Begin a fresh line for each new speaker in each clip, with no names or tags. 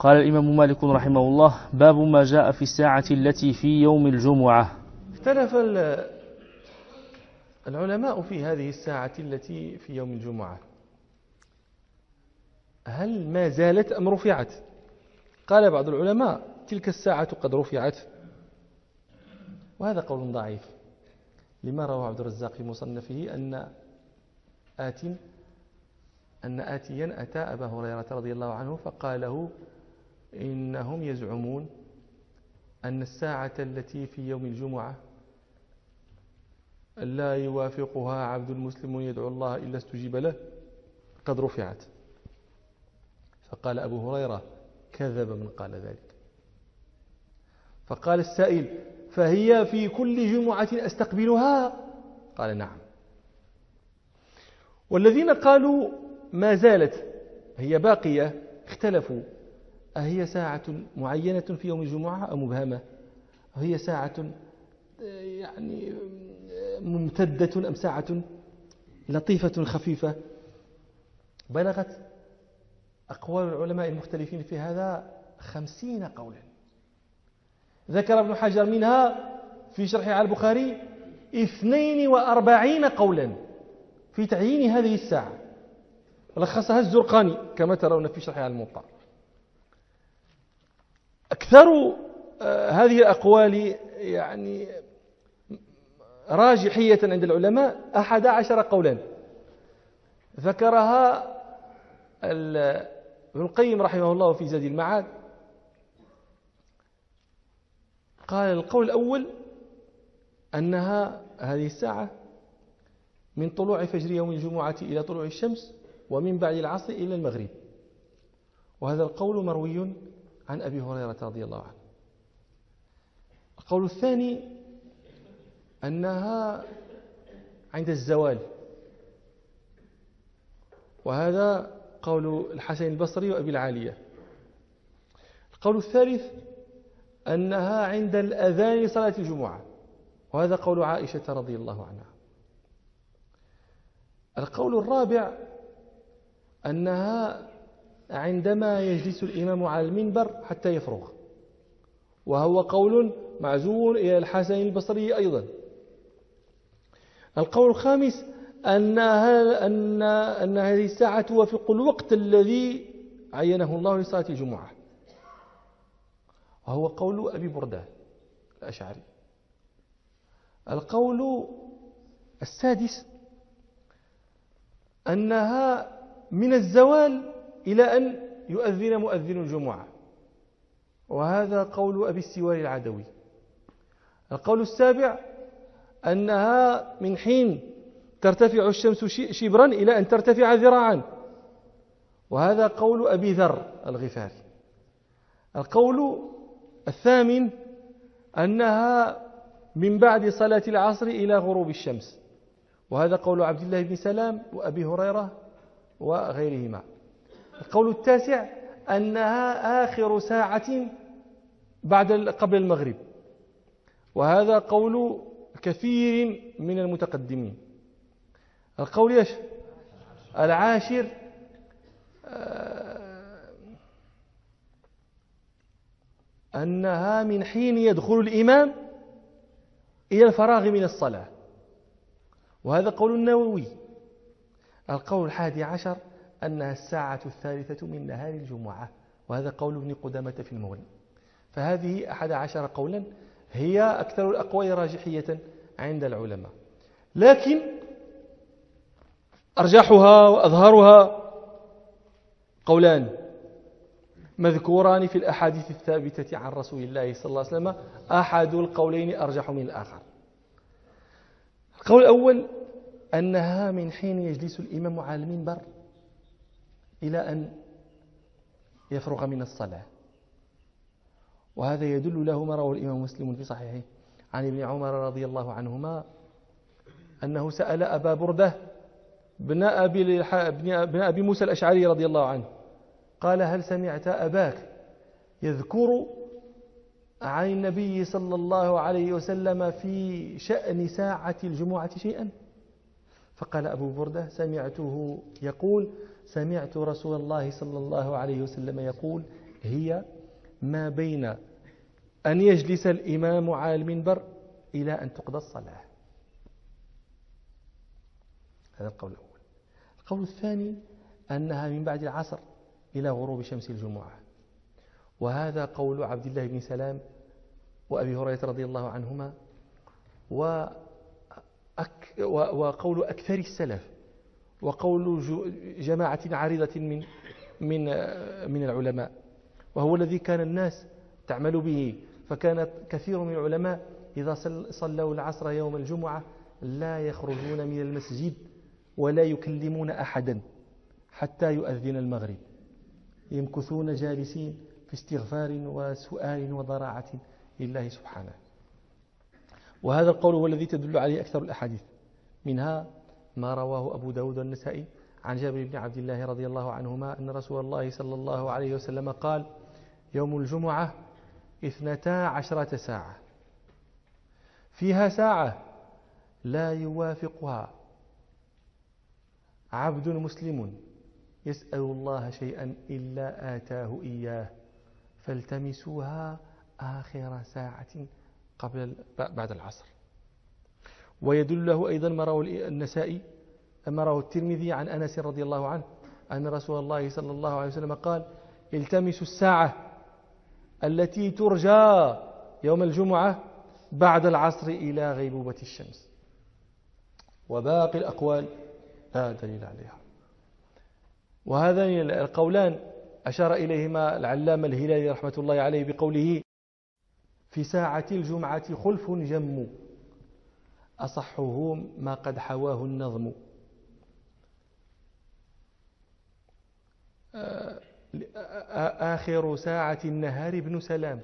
قال الإمام مالك رحمه الله: باب ما جاء في الساعة التي في يوم الجمعة.
اختلف العلماء في هذه الساعة التي في يوم الجمعة، هل ما زالت أم رفعت؟ قال بعض العلماء: تلك الساعة قد رفعت، وهذا قول ضعيف، لما روى عبد الرزاق في مصنفه أن آتيا أتى أبا هريرة رضي الله عنه فقال له: إنهم يزعمون أن الساعة التي في يوم الجمعة لا يوافقها عبد المسلم يدعو الله إلا استجيب له قد رفعت. فقال أبو هريرة: كذب من قال ذلك. فقال السائل: فهي في كل جمعة أستقبلها؟ قال: نعم. والذين قالوا ما زالت هي باقية اختلفوا: أهي ساعة معينة في يوم الجمعة أم مبهمة؟ هي ساعة يعني ممتدة أم ساعة لطيفة خفيفة؟ بلغت أقوال العلماء المختلفين في هذا 50 قولا. ذكر ابن حجر منها في شرحه على البخاري 42 قولا في تعيين هذه الساعة، ولخصها الزرقاني كما ترون في شرحه على الموطأ. أكثر هذه الأقوال يعني راجحية عند العلماء 11 قولا ذكرها ابن القيم رحمه الله في زاد المعاد. قال: القول الأول أنها هذه الساعة من طلوع فجر يوم الجمعة إلى طلوع الشمس، ومن بعد العصر إلى المغرب، وهذا القول مروي عن أبي هريرة رضي الله عنه. القول الثاني أنها عند الزوال، وهذا قول الحسن البصري وأبي العالية. القول الثالث أنها عند الأذان لصلاة الجمعة، وهذا قول عائشة رضي الله عنها. القول الرابع أنها عندما يجلس الإمام على المنبر حتى يفرغ، وهو قول معزول إلى الحسن البصري أيضا. القول الخامس أن هذه الساعة توافق الوقت الذي عينه الله لصلاة الجمعة، وهو قول أبي بردة الأشعري. القول السادس أنها من الزوال إلى أن يؤذن مؤذن الجمعة، وهذا قول أبي السوار العدوي. القول السابع أنها من حين ترتفع الشمس شبرا إلى أن ترتفع ذراعا، وهذا قول أبي ذر الغفاري. القول الثامن أنها من بعد صلاة العصر إلى غروب الشمس، وهذا قول عبد الله بن سلام وأبي هريرة وغيرهما. القول التاسع أنها آخر ساعة قبل المغرب، وهذا قول كثير من المتقدمين. القول العاشر أنها من حين يدخل الإمام إلى الفراغ من الصلاة، وهذا قول النووي. القول 11 أنها الساعة الثالثة من نهار الجمعة، وهذا قول ابن قدامة في المغني. فهذه 11 قولا هي أكثر الأقوال راجحية عند العلماء، لكن أرجحها وأظهرها قولان مذكوران في الأحاديث الثابتة عن رسول الله صلى الله عليه وسلم، أحد القولين أرجح من الآخر. القول الأول أنها من حين يجلس الإمام على المنبر إلى أن يفرغ من الصلاة، وهذا يدل له ما رواه الإمام مسلم في صحيحه عن ابن عمر رضي الله عنهما أنه سأل أبا بردة بن أبي موسى الأشعري رضي الله عنه، قال: هل سمعت أباك يذكر عن النبي صلى الله عليه وسلم في شأن ساعة الجمعة شيئا؟ فقال أبو بردة: سمعته يقول: سمعت رسول الله صلى الله عليه وسلم يقول: هي ما بين أن يجلس الإمام على المنبر إلى أن تقضى الصلاة. هذا القول الأول. القول الثاني أنها من بعد العصر إلى غروب شمس الجمعة، وهذا قول عبد الله بن سلام وأبي هريرة رضي الله عنهما وقول أكثر السلف وقول جماعة عريضة من العلماء، وهو الذي كان الناس تعمل به. فكانت كثير من العلماء إذا صلوا العصر يوم الجمعة لا يخرجون من المسجد ولا يكلمون أحدا حتى يؤذن المغرب، يمكثون جالسين في استغفار وسؤال وضراعة لله سبحانه. وهذا القول هو الذي تدل عليه أكثر الأحاديث، منها ما رواه أبو داود والنسائي عن جابر بن عبد الله رضي الله عنهما أن رسول الله صلى الله عليه وسلم قال: يوم الجمعة 12 ساعة، فيها ساعة لا يوافقها عبد مسلم يسأل الله شيئا إلا آتاه إياه، فالتمسوها آخر ساعة بعد العصر. ويدل له أيضا ما رواه النسائي ما رواه الترمذي عن أنس رضي الله عنه أن رسول الله صلى الله عليه وسلم قال: التمسوا الساعة التي ترجى يوم الجمعة بعد العصر إلى غيبوبة الشمس. وباقي الأقوال لا دليل عليها. وهذان القولان أشار إليهما العلامة الهلالي رحمة الله عليه بقوله: في ساعة الجمعة خلف جم، أصحه ما قد حواه النظم. آخر ساعة النهار ابن سلام.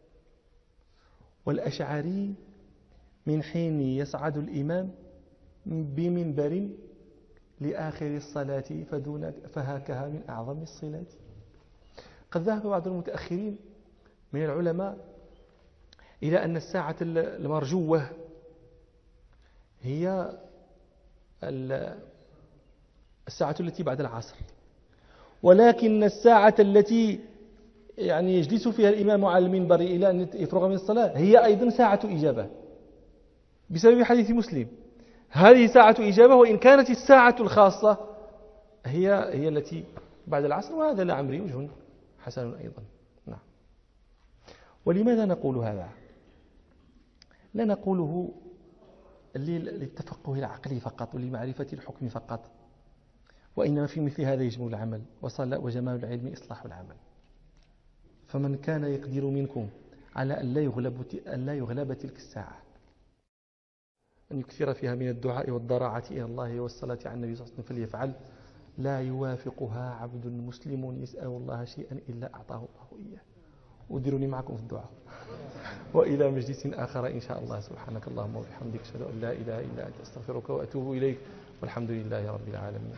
والأشعري من حين يصعد الإمام بمنبر لآخر الصلاة فهاكها من أعظم الصلات. قد ذهب بعض المتأخرين من العلماء إلى أن الساعة المرجوة هي الساعة التي بعد العصر، ولكن الساعة التي يجلس فيها الإمام على المنبر إلى أن يفرغ من الصلاة هي أيضا ساعة إجابة بسبب حديث مسلم. هذه ساعة إجابة، وإن كانت الساعة الخاصة هي التي بعد العصر، وهذا لعمري وجه حسن أيضا. نعم. ولماذا نقول هذا؟ لا نقوله للتفقه العقلي فقط ولمعرفة الحكم فقط، وإنما في مثل هذا يجب العمل، وجمال العلم إصلاح العمل. فمن كان يقدر منكم على أن لا يغلب تلك الساعة أن يكثر فيها من الدعاء والضراعة إلى الله والصلاة على النبي صلى الله عليه وسلم فليفعل. لا يوافقها عبد مسلم يسأل الله شيئا إلا أعطاه الله إياه. وديروني معكم في الدعاء. وإلى مجلس آخر إن شاء الله. سبحانك اللهم وبحمدك، أشهد أن لا إله إلا أنت، أستغفرك وأتوب إليك، والحمد لله رب العالمين.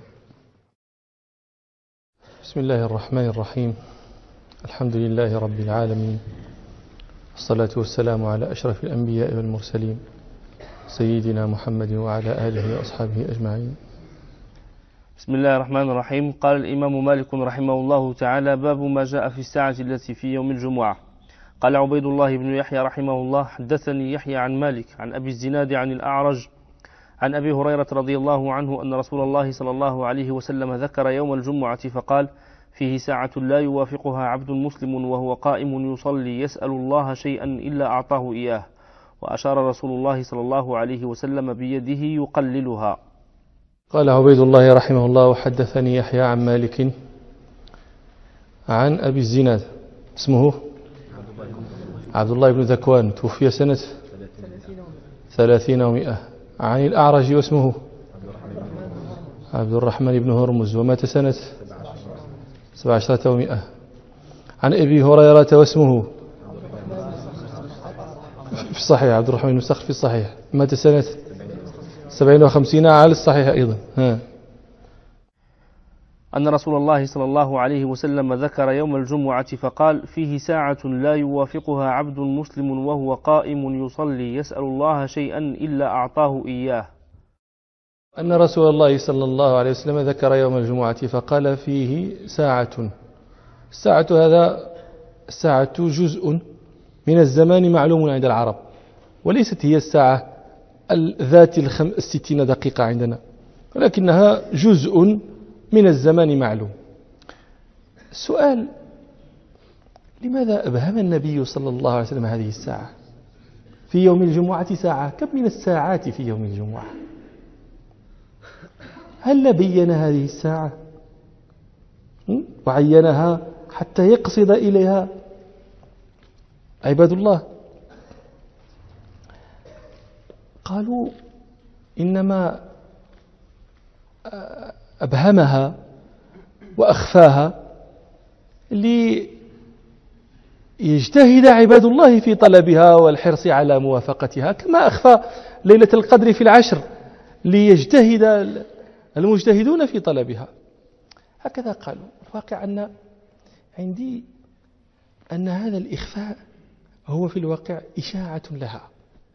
بسم الله الرحمن الرحيم. الحمد لله رب العالمين، والصلاة والسلام على أشرف الأنبياء والمرسلين سيدنا محمد وعلى آله وأصحابه أجمعين.
بسم الله الرحمن الرحيم. قال الإمام مالك رحمه الله تعالى: باب ما جاء في الساعة التي في يوم الجمعة. قال عبيد الله بن يحيى رحمه الله: حدثني يحيى عن مالك عن أبي الزناد عن الأعرج عن أبي هريرة رضي الله عنه أن رسول الله صلى الله عليه وسلم ذكر يوم الجمعة فقال: فيه ساعة لا يوافقها عبد مسلم وهو قائم يصلي يسأل الله شيئا إلا أعطاه إياه. وأشار رسول الله صلى الله عليه وسلم بيده يقللها.
قال عبيد الله رحمه الله: وحدثني يحيى عن مالك عن أبي الزناد اسمه عبد الله بن ذكوان، توفي سنة 30 و100. عن الأعرج واسمه عبد الرحمن بن هرمز، ومات سنة 17 و100. عن أبي هريرة واسمه في الصحيح عبد الرحمن بن صخر في الصحيح، مات سنة 70 و50 على الصحيح أيضا.
أن رسول الله صلى الله عليه وسلم ذكر يوم الجمعة فقال: فيه ساعة لا يوافقها عبد مسلم وهو قائم يصلي يسأل الله شيئا إلا أعطاه إياه.
أن رسول الله صلى الله عليه وسلم ذكر يوم الجمعة فقال: فيه ساعة. الساعة هذا الساعة جزء من الزمان معلوم عند العرب، وليست هي الساعة ذات 60 دقيقة عندنا، ولكنها جزء من الزمان معلوم. السؤال: لماذا أبهم النبي صلى الله عليه وسلم هذه الساعة في يوم الجمعة؟ ساعة، كم من الساعات في يوم الجمعة؟ هل بين هذه الساعة وعينها حتى يقصد إليها عباد الله؟ قالوا إنما أبهمها وأخفاها ليجتهد عباد الله في طلبها والحرص على موافقتها، كما أخفى ليلة القدر في العشر ليجتهد المجتهدون في طلبها. هكذا قالوا. الواقع أن عندي أن هذا الإخفاء هو في الواقع إشاعة لها.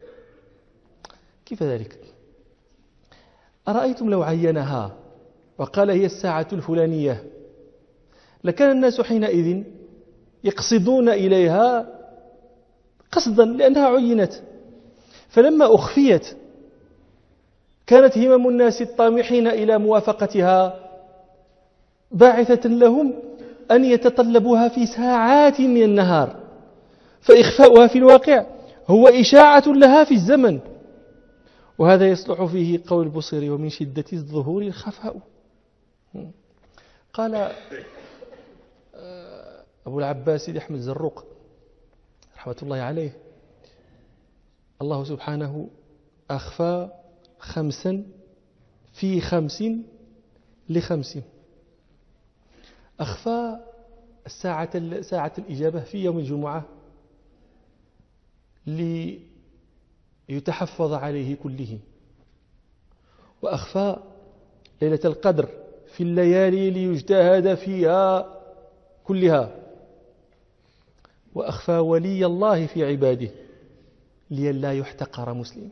كيف ذلك؟ أرأيتم لو عينها وقال هي الساعة الفلانية، لكان الناس حينئذ يقصدون إليها قصدا لأنها عينت. فلما أخفيت كانت همم الناس الطامحين إلى موافقتها باعثة لهم أن يتطلبوها في ساعات من النهار، فإخفاؤها في الواقع هو إشاعة لها في الزمن. وهذا يصلح فيه قول البصيري: ومن شدة الظهور الخفاء. قال أبو العباس أحمد الزروق رحمة الله عليه: الله سبحانه أخفى 5 في 5 ل5. أخفى ساعة الإجابة في يوم الجمعة ليتحفظ عليه كله، وأخفى ليلة القدر في الليالي ليجتهد فيها كلها، وأخفى ولي الله في عباده لئلا يحتقر مسلم،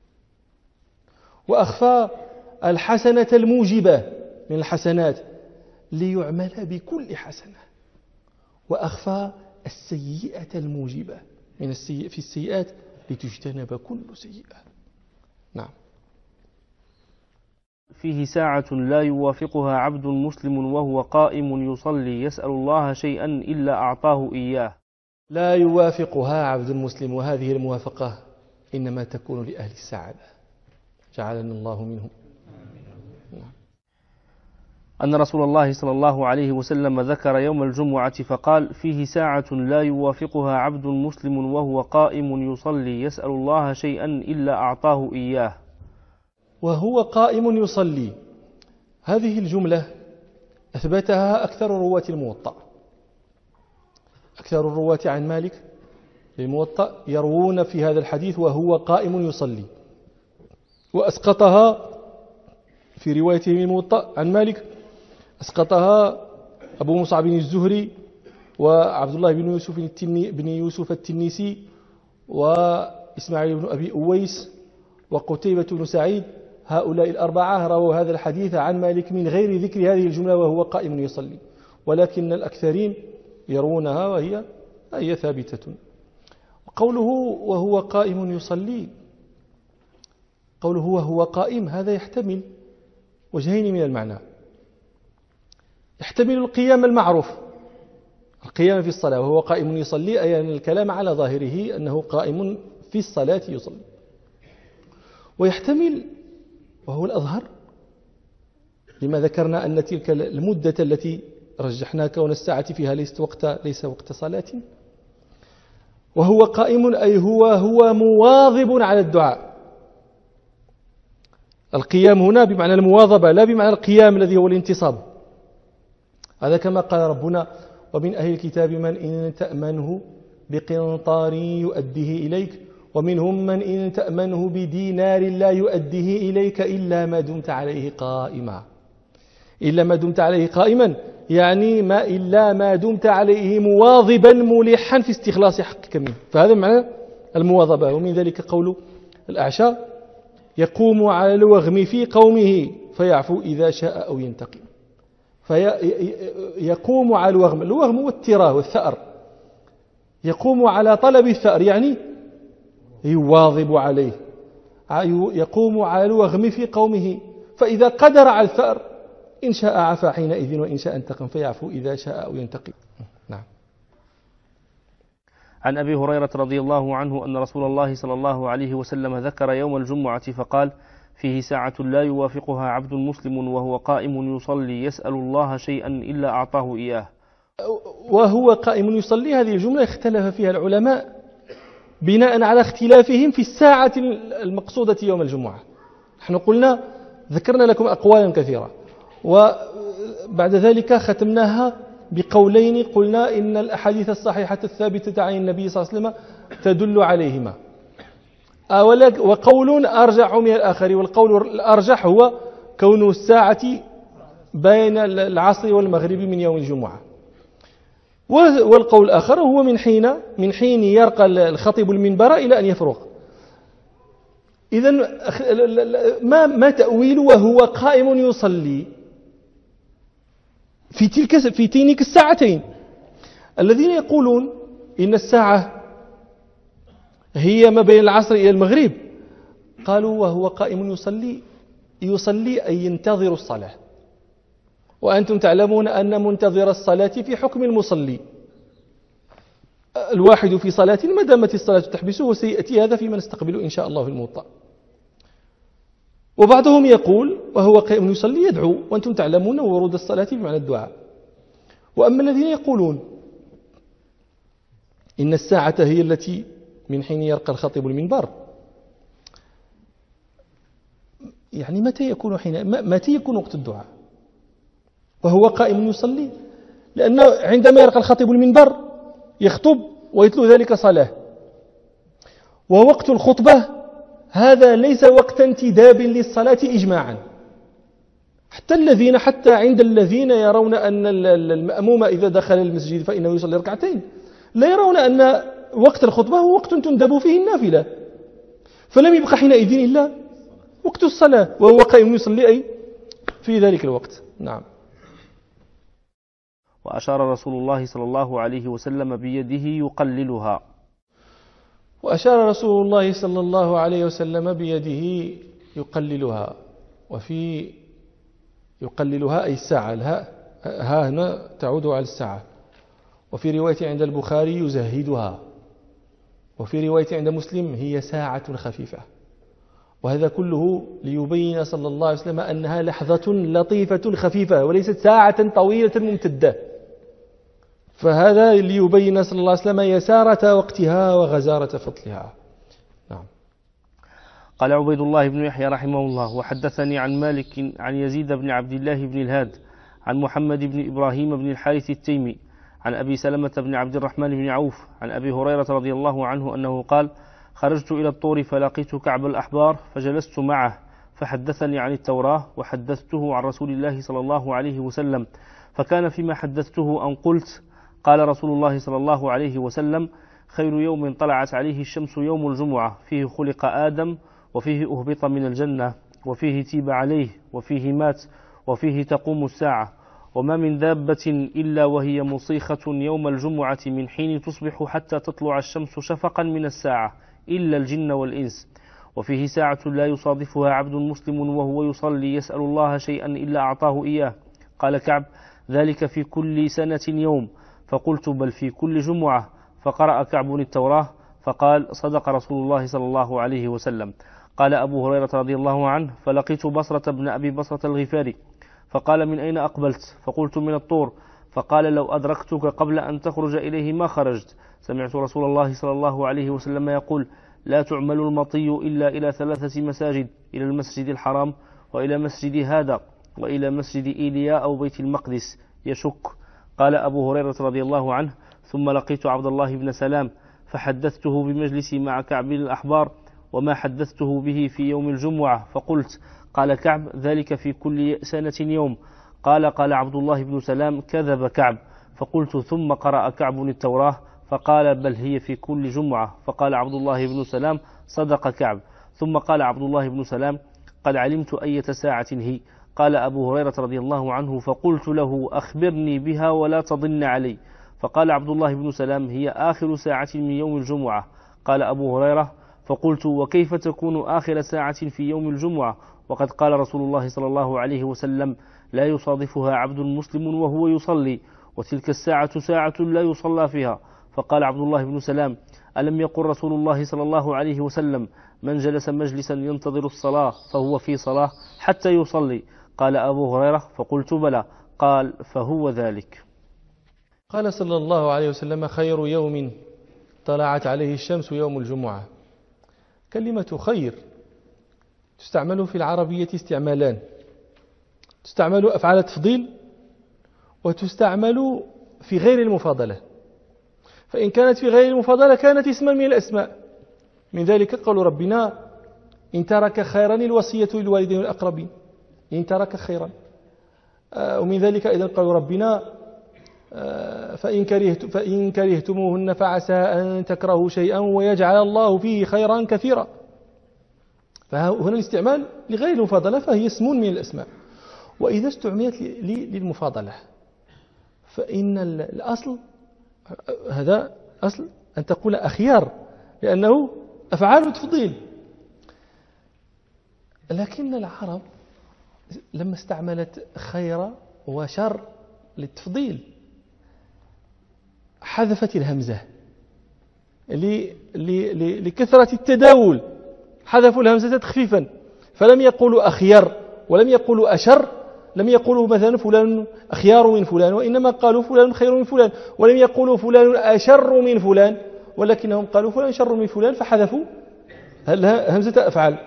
وأخفى الحسنة الموجبة من الحسنات ليعمل بكل حسنة، وأخفى السيئة الموجبة في السيئات لتجتنب كل سيئة. نعم.
فيه ساعة لا يوافقها عبد مسلم وهو قائم يصلي يسأل الله شيئا إلا أعطاه إياه.
لا يوافقها عبد مسلم، وهذه الموافقة إنما تكون لأهل السعادة، جعلنا الله منهم.
أن رسول الله صلى الله عليه وسلم ذكر يوم الجمعة فقال: فيه ساعة لا يوافقها عبد مسلم وهو قائم يصلي يسأل الله شيئا إلا أعطاه إياه.
وهو قائم يصلي، هذه الجملة أثبتها أكثر رواة الموطأ. أكثر الرواة عن مالك للموطأ يروون في هذا الحديث وهو قائم يصلي، وأسقطها في روايته من الموطأ عن مالك، أسقطها أبو مصعب بن الزهري وعبد الله بن يوسف التنيسي وإسماعيل بن أبي أويس وقتيبة بن سعيد. هؤلاء الأربعة رووا هذا الحديث عن مالك من غير ذكر هذه الجملة وهو قائم يصلي، ولكن الأكثرين يرونها وهي ثابتة. قوله وهو قائم يصلي، قوله وهو قائم هذا يحتمل وجهين من المعنى. يحتمل القيام المعروف، القيام في الصلاة وهو قائم يصلي، أي أن الكلام على ظاهره أنه قائم في الصلاة يصلي. ويحتمل، وهو الأظهر لما ذكرنا أن تلك المدة التي رجحنا كون الساعة فيها ليس وقت صلاة، وهو قائم أي هو مواظب على الدعاء. القيام هنا بمعنى المواظبة لا بمعنى القيام الذي هو الانتصاب. هذا كما قال ربنا: ومن أهل الكتاب من إن تأمنه بقنطار يؤديه إليك ومنهم من إن تأمنه بدينار لا يؤديه إليك إلا ما دمت عليه قائما. إلا ما دمت عليه قائما يعني إلا ما دمت عليه مواظبا ملحا في استخلاص حقك منه، فهذا معنى المواظبة. ومن ذلك قول الأعشى: يقوم على الوغم في قومه فيعفو إذا شاء أو ينتقم. فيقوم على الوغم، الوغم هو التراه والثأر، يقوم على طلب الثأر، يعني يواظب عليه، يقوم على الوغم في قومه، فإذا قدر على الثأر إن شاء عفا حينئذ وإن شاء انتقم فيعفو إذا شاء أو ينتقم. نعم.
عن أبي هريرة رضي الله عنه أن رسول الله صلى الله عليه وسلم ذكر يوم الجمعة فقال: فيه ساعة لا يوافقها عبد مسلم وهو قائم يصلي يسأل الله شيئا إلا أعطاه إياه.
وهو قائم يصلي، هذه الجملة اختلف فيها العلماء بناء على اختلافهم في الساعة المقصودة يوم الجمعة. نحن قلنا ذكرنا لكم أقوالا كثيرة، وبعد ذلك ختمناها بقولين قلنا إن الأحاديث الصحيحة الثابتة عن النبي صلى الله عليه وسلم تدل عليهما، وقول أرجح من الآخر، والقول الأرجح هو كون الساعة بين العصر والمغرب من يوم الجمعة، والقول الآخر هو من حين يرقى الخطيب المنبر إلى أن يفرغ. إذن ما تأويل وهو قائم يصلي في تلك الساعتين؟ الذين يقولون إن الساعة هي ما بين العصر إلى المغرب قالوا وهو قائم يصلي أي ينتظر الصلاة، وأنتم تعلمون أن منتظر الصلاة في حكم المصلي، الواحد في صلاة ما دامت الصلاة تحبسه، وسيأتي هذا فيما نستقبله إن شاء الله في الموطأ. وبعضهم يقول وهو قائم يصلي يدعو، وأنتم تعلمون ورود الصلاة بمعنى الدعاء. وأما الذين يقولون إن الساعة هي التي من حين يرقى الخطيب المنبر، يعني متى يكون وقت الدعاء وهو قائم يصلي؟ لأن عندما يرقى الخطيب المنبر يخطب ويتلو ذلك صلاة، ووقت الخطبة هذا ليس وقت انتداب للصلاة إجماعا، حتى عند الذين يرون أن المأموم إذا دخل المسجد فإنه يصلي ركعتين لا يرون أن وقت الخطبة هو وقت تندب فيه النافلة، فلم يبقى حينئذ إلا وقت الصلاة وهو قائم يصلي أي في ذلك الوقت. نعم.
وأشار رسول الله صلى الله عليه وسلم بيده يقللها.
وأشار رسول الله صلى الله عليه وسلم بيده يقللها، وفي يقللها أي الساعة، ها هنا تعود على الساعة، وفي رواية عند البخاري يزهدها، وفي رواية عند مسلم هي ساعة خفيفة، وهذا كله ليبين صلى الله عليه وسلم أنها لحظة لطيفة خفيفة وليست ساعة طويلة ممتدة، فهذا ليبين صلى الله عليه وسلم يسارة وقتها وغزارة فضلها. نعم.
قال عبيد الله بن يحيى رحمه الله: وحدثني عن مالك عن يزيد بن عبد الله بن الهاد عن محمد بن إبراهيم بن الحارث التيمي عن أبي سلمة بن عبد الرحمن بن عوف عن أبي هريرة رضي الله عنه أنه قال: خرجت إلى الطور فلقيت كعب الأحبار فجلست معه فحدثني عن التوراة وحدثته عن رسول الله صلى الله عليه وسلم، فكان فيما حدثته أن قلت: قال رسول الله صلى الله عليه وسلم: خير يوم طلعت عليه الشمس يوم الجمعة، فيه خلق آدم، وفيه أهبط من الجنة، وفيه تيب عليه، وفيه مات، وفيه تقوم الساعة، وما من دابة إلا وهي مصيخة يوم الجمعة من حين تصبح حتى تطلع الشمس شفقا من الساعة إلا الجن والإنس، وفيه ساعة لا يصادفها عبد مسلم وهو يصلي يسأل الله شيئا إلا أعطاه إياه. قال كعب: ذلك في كل سنة يوم. فقلت: بل في كل جمعة. فقرأ كعب التوراة فقال: صدق رسول الله صلى الله عليه وسلم. قال أبو هريرة رضي الله عنه: فلقيت بصرة بن أبي بصرة الغفاري فقال: من أين أقبلت؟ فقلت: من الطور. فقال: لو أدركتك قبل أن تخرج إليه ما خرجت. سمعت رسول الله صلى الله عليه وسلم يقول: لا تعمل المطي إلا إلى 3 مساجد، إلى المسجد الحرام، وإلى مسجد هذا، وإلى مسجد إيليا أو بيت المقدس. يشك. قال أبو هريرة رضي الله عنه: ثم لقيت عبد الله بن سلام فحدثته بمجلسي مع كعب الأحبار وما حدثته به في يوم الجمعة، فقلت: قال كعب: ذلك في كل سنة يوم. قال عبد الله بن سلام: كذب كعب. فقلت: ثم قرأ كعب التوراة فقال: بل هي في كل جمعة. فقال عبد الله بن سلام: صدق كعب. ثم قال عبد الله بن سلام: قد علمت أية ساعة هي. قال أبو هريرة رضي الله عنه: فقلت له: أخبرني بها ولا تضن علي. فقال عبد الله بن سلام: هي آخر ساعة من يوم الجمعة. قال أبو هريرة: فقلت: وكيف تكون آخر ساعة في يوم الجمعة وقد قال رسول الله صلى الله عليه وسلم: لا يصادفها عبد مسلم وهو يصلي، وتلك الساعة ساعة لا يصلى فيها. فقال عبد الله بن سلام: ألم يقل رسول الله صلى الله عليه وسلم: من جلس مجلسا ينتظر الصلاة فهو في صلاة حتى يصلي؟ قال أبو هريرة: فقلت: بلى. قال: فهو ذلك.
قال صلى الله عليه وسلم: خير يوم طلعت عليه الشمس يوم الجمعة. كلمة خير تستعمل في العربية استعمالان: تستعمل أفعال التفضيل، وتستعمل في غير المفاضلة. فإن كانت في غير المفاضلة كانت اسما من الأسماء، من ذلك قول ربنا: إن ترك خيرا الوصية للوالدين والأقربين، إن ترك خيرا. ومن ذلك أيضا قول ربنا: فإن كرهتموهن فعسى أن تكرهوا شيئا ويجعل الله فيه خيرا كثيرا. فهنا الاستعمال لغير المفاضلة فهي اسم من الأسماء. وإذا استعملت للمفاضلة فإن الأصل، هذا أصل أن تقول أخيار، لأنه أفعال تفضيل. لكن العرب لما استعملت خير وشر للتفضيل حذفت الهمزة لكثرة التداول، حذفوا الهمزة تخفيفا، فلم يقولوا أخير ولم يقولوا أشر، لم يقولوا مثلا فلان أخيار من فلان، وإنما قالوا فلان خير من فلان، ولم يقولوا فلان أشر من فلان، ولكنهم قالوا فلان شر من فلان، فحذفوا همزة أفعال.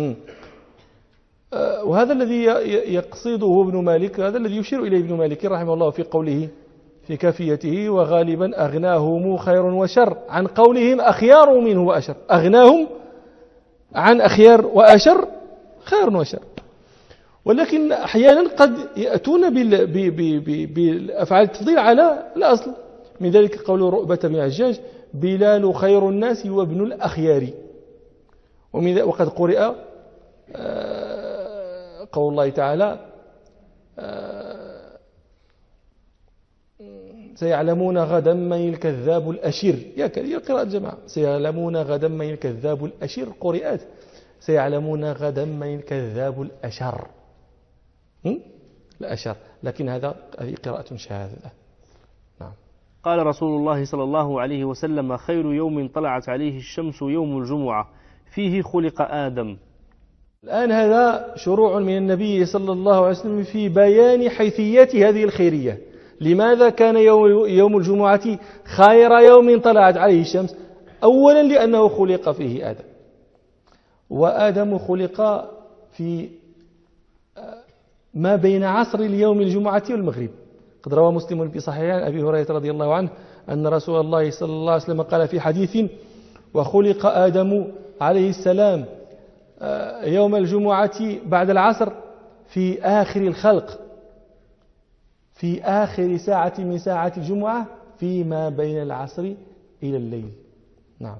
وهذا الذي يقصده ابن مالك، هذا الذي يشير إليه ابن مالك رحمه الله في قوله في كافيته: وغالبا أغناهم خير وشر عن قولهم أخيار منه وأشر. أغناهم عن أخيار وأشر خير وشر. ولكن أحيانا قد يأتون بالأفعال التفضيل على الأصل، من ذلك قول رؤبة بن عجاج: بلال خير الناس وابن الأخيار. وقد قرئ قول الله تعالى: سيعلمون غدا من الكذاب الأشر. يا قراءة الجماعة: سيعلمون غدا من الكذاب الأشر. قرئت: سيعلمون غدا من الكذاب الأشر. الأشر، لكن هذه قراءة شاذة. نعم.
قال رسول الله صلى الله عليه وسلم: خير يوم طلعت عليه الشمس يوم الجمعة، فيه خلق آدم.
الآن هذا شروع من النبي صلى الله عليه وسلم في بيان حيثيات هذه الخيرية. لماذا كان يوم الجمعة خير يوم طلعت عليه الشمس؟ أولا لأنه خلق فيه آدم، وآدم خلق في ما بين عصر اليوم الجمعة والمغرب. قد روى مسلم في صحيح عن أبي هريرة رضي الله عنه أن رسول الله صلى الله عليه وسلم قال في حديث: وخلق آدم عليه السلام يوم الجمعة بعد العصر في آخر الخلق، في آخر ساعة من ساعات الجمعة، فيما بين العصر إلى الليل. نعم.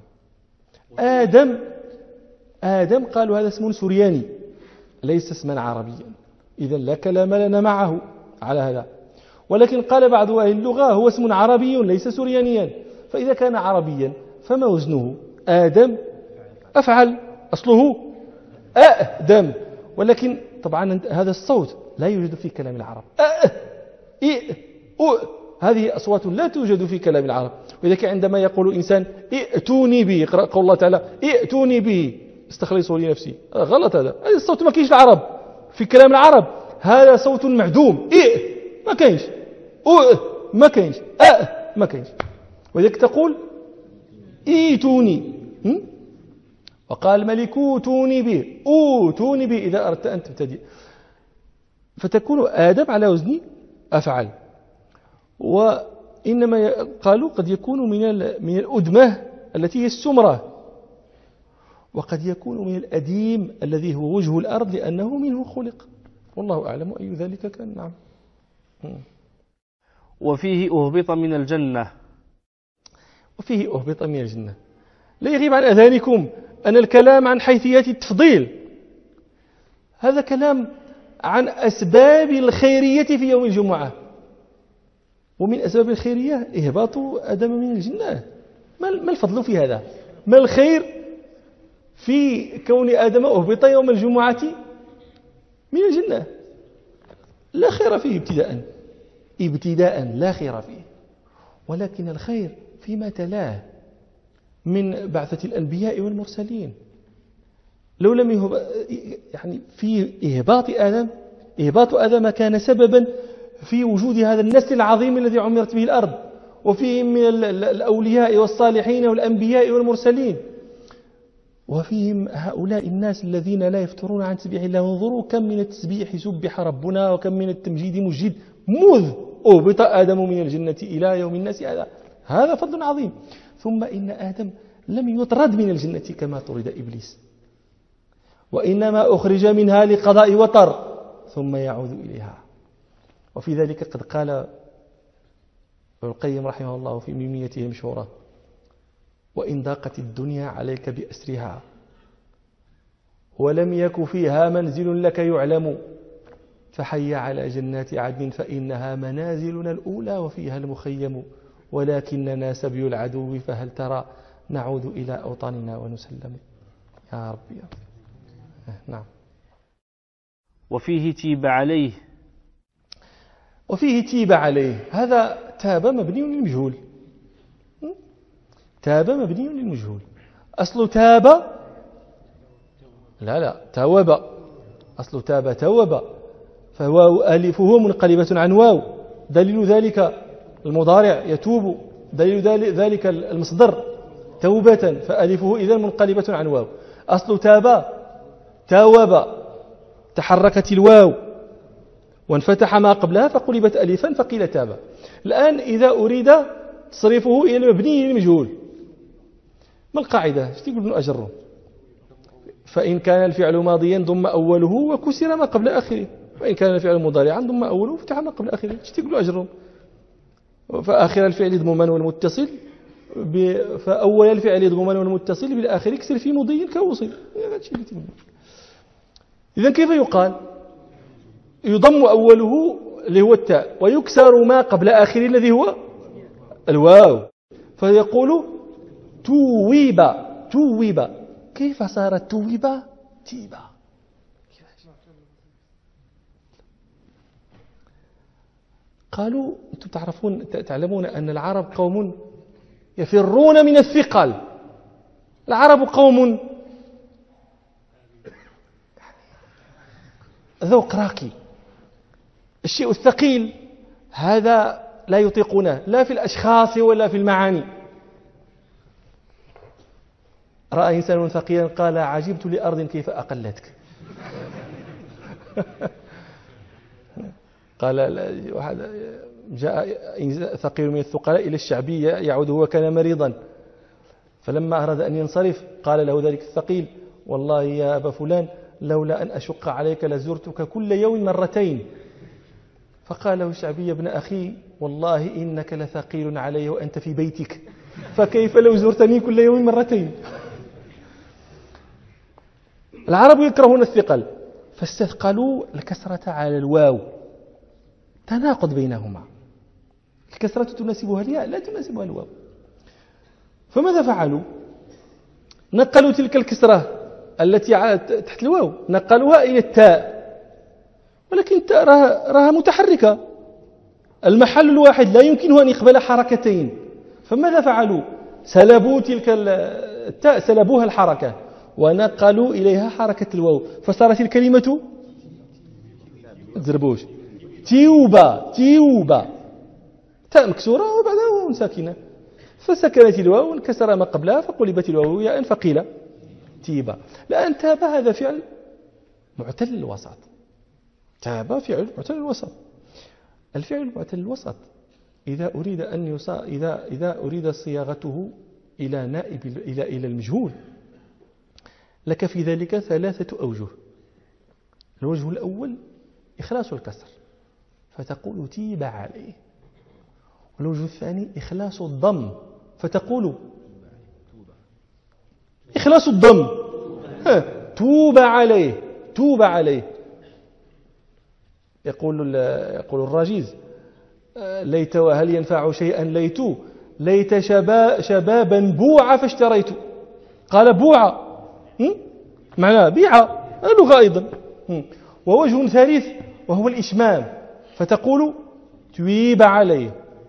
آدم قالوا هذا اسم سرياني ليس اسما عربيا، إذن لا كلام لنا معه على هذا. ولكن قال بعض أهل اللغة هو اسم عربي ليس سريانيا، فإذا كان عربيا فما وزنه؟ آدم أفعل، أصله آدم، ولكن طبعا هذا الصوت لا يوجد في كلام العرب. هذه أصوات لا توجد في كلام العرب. ولذلك عندما يقول إنسان ائتوني به، قول الله تعالى: ائتوني به استخلصه لنفسي، غلط. هذا الصوت ما كاينش في العرب، في كلام العرب هذا صوت معدوم. ما كاينش، ما كاينش، ما كاينش. ولذلك تقول ائتوني. وقال الملك اوتوني به، اوتوني به إذا أردت أن تبتدئ. فتكون آدم على وزن أفعل. وإنما قالوا قد يكون من الأدمة التي هي السمرة، وقد يكون من الأديم الذي هو وجه الأرض لأنه منه خلق، والله أعلم أي ذلك كان. نعم.
وفيه أهبط من الجنة.
وفيه أهبط من الجنة. لا يغيب عن أذهانكم أن الكلام عن حيثيات التفضيل هذا كلام عن أسباب الخيرية في يوم الجمعة، ومن أسباب الخيرية إهباط آدم من الجنة. ما الفضل في هذا؟ ما الخير في كون آدم أهبط يوم الجمعة من الجنة؟ لا خير فيه ابتداء لا خير فيه، ولكن الخير فيما تلاه من بعثة الأنبياء والمرسلين. لو لم يعني في إهباط آدم كان سببا في وجود هذا النسل العظيم الذي عمرت به الأرض، وفيهم من الأولياء والصالحين والأنبياء والمرسلين، وفيهم هؤلاء الناس الذين لا يفترون عن تسبيح الله. وانظروا كم من التسبيح سبح ربنا، وكم من التمجيد مجيد مذ أهبط آدم من الجنة إلى يوم الناس هذا فضل عظيم. ثم إن آدم لم يطرد من الجنة كما طرد إبليس، وإنما أخرج منها لقضاء وطر ثم يعود إليها. وفي ذلك قد قال ابن القيم رحمه الله في ميميته المشهورة: وإن ضاقت الدنيا عليك بأسرها ولم يك فيها منزل لك يعلم، فحي على جنات عدن فإنها منازلنا الأولى وفيها المخيم، ولكننا سبي العدو فهل ترى نعود إلى أوطاننا ونسلم. يا رب يا رب. نعم.
وفيه تيب عليه.
وفيه تيب عليه، هذا تاب مبني للمجهول. تاب مبني للمجهول. أصل تاب لا توب، أصل تاب توب، فواو ألفه منقلبة عن واو، دليل ذلك المضارع يتوب، دليل ذلك المصدر توبة، فألفه إذن منقلبة عن واو. أصل تاب توب، تحركت الواو وانفتح ما قبلها فقلبت ألفا فقيل تاب. الآن إذا أريد تصريفه إلى المبني للمجهول، ما القاعدة؟ ايش تقول ابن أجر؟ فإن كان الفعل ماضيا ضم أوله وكسر ما قبل آخره، وإن كان الفعل مضارعا ضم أوله وفتح ما قبل آخره. ايش تقول أجر؟ فآخر الفعل ضمما والمتصل فأول الفعل ضمما والمتصل بالآخر اكسر في مضي كوصل. إذا كيف يقال؟ يضم أوله اللي هو التاء ويكسر ما قبل آخره الذي هو الواو، فيقول تويب. كيف صارت تويب تيبا؟ قالوا أنتم تعلمون أن العرب قوم يفرون من الثقل. العرب قوم ذوق راقي، الشيء الثقيل هذا لا يطيقونه لا في الأشخاص ولا في المعاني. رأى إنسان ثقيلا قال عجبت لأرض كيف أقلتك. قال واحد جاء ثقيل من الثقلاء إلى الشعبية يعود هو كان مريضا، فلما أراد أن ينصرف قال له ذلك الثقيل والله يا أبا فلان لولا أن أشق عليك لزرتك كل يوم مرتين. فقال له الشعبي ابن أخي والله إنك لثقيل علي وأنت في بيتك، فكيف لو زرتني كل يوم مرتين؟ العرب يكرهون الثقل فاستثقلوا الكسرة على الواو، تناقض بينهما، الكسرة تناسبها الياء لا تناسبها الواو. فماذا فعلوا؟ نقلوا تلك الكسرة التي تحت الواو نقلوها إلى التاء، ولكن التاء راها متحركة، المحل الواحد لا يمكنه أن يقبل حركتين. فماذا فعلوا؟ سلبوا تلك التاء، سلبوها الحركة ونقلوا إليها حركة الواو، فصارت الكلمة تزربوش تيوبا، تاء مكسورة وبعدها واو ساكنة، فسكنت الواو وانكسر ما قبلها فقلبت الواو ياء فقيل تيبا. لأن تاب هذا فعل معتل الوسط، تاب فعل معتل الوسط. الفعل المعتل الوسط إذا أريد إذا أريد صياغته إلى نائب إلى المجهول لك في ذلك 3 أوجه. الوجه الأول إخلاص الكسر فتقول تيب عليه، والوجه الثاني إخلاص الضم فتقول إخلاص الضم توب عليه. يقول الراجيز ليت وهل ينفع شيئا ليت شبابا بوع فاشتريت. قال بوع معناه بيع، لغة أيضا. ووجه ثالث وهو الإشمام، فتقول تويب عليه،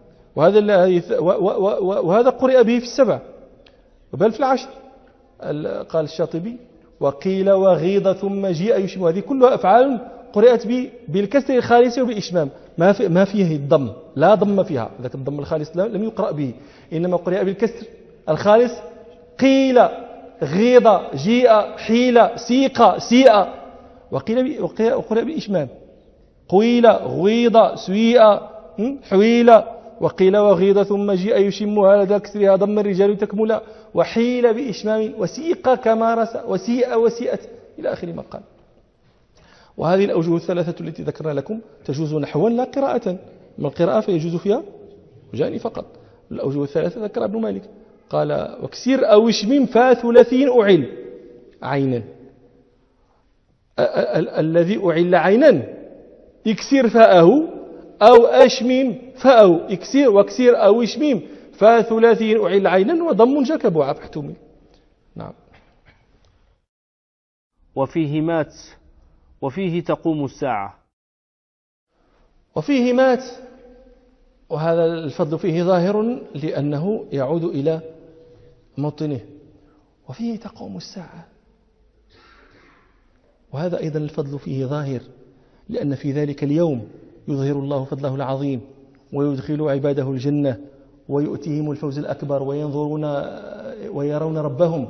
وهذا قرئ به في السبع بل في العشر. قال الشاطبي وقيل وغيض ثم جيء يشمم. هذه كلها أفعال قرئت بالكسر الخالص وبالإشمام، ما فيه الضم، لا ضم فيها. ذاك الضم الخالص لم يقرأ به، إنما قرئ بالكسر الخالص. قيل غيض جيء حيل سيق سيء. وقرئ بالإشمام قيل غيض سويء حويل. وقيل وغيض ثم جيء يشمها لدى كسرها ضم الرجال تكملا. وحيل بإشمام وسيق كما رسى وسيء وسيئت إلى آخر ما قال. وهذه الأوجه الثلاثة التي ذكرنا لكم تجوز نحوا لا قراءة، من القراءة فيجوز فيها وجاني فقط. الأوجه الثلاثة ذكر ابن مالك قال واكسر أو اشمم فثلاثين أعل عينا. الذي أعل عينا اكسر فاءه أو أشمم فاءه. اكسر واكسر أو اشمم فثلاثين أعل عينا وضم جاك بوعة فاحتمل. نعم.
وفيه مات وفيه تقوم الساعة.
وفيه مات، وهذا الفضل فيه ظاهر لأنه يعود إلى موطنه. وفيه تقوم الساعة، وهذا أيضا الفضل فيه ظاهر لأن في ذلك اليوم يظهر الله فضله العظيم ويدخل عباده الجنة ويؤتيهم الفوز الأكبر ويرون ربهم،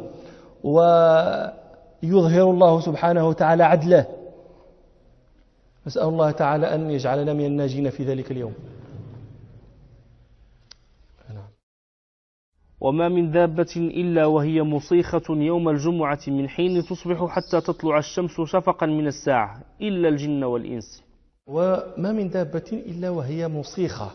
ويظهر الله سبحانه وتعالى عدله. نسأل الله تعالى أن يجعلنا من الناجين في ذلك اليوم.
وما من دابة إلا وهي مصيخة يوم الجمعة من حين تصبح حتى تطلع الشمس شفقا من الساعة إلا الجن والإنس.
وما من دابة إلا وهي مصيخة.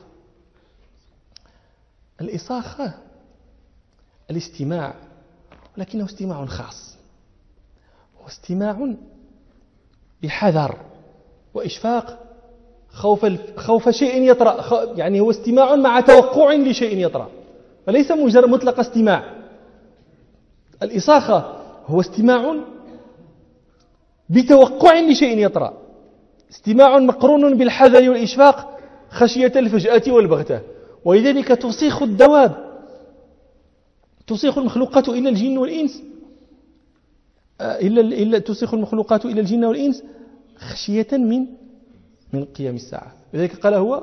الإصاخة الاستماع، ولكنه استماع خاص، هو استماع بحذر وإشفاق، خوف شيء يطرأ، يعني هو استماع مع توقع لشيء يطرأ، فليس مجرد مطلق استماع. الإصاخة هو استماع بتوقع لشيء يطرأ، استماع مقرون بالحذر والإشفاق خشية الفجأة والبغتة. ولذلك تصيخ الدواب، تصيخ المخلوقات إلى الجن والإنس، تصيخ المخلوقات إلى الجن والإنس خشية من قيام الساعة. لذلك قال هو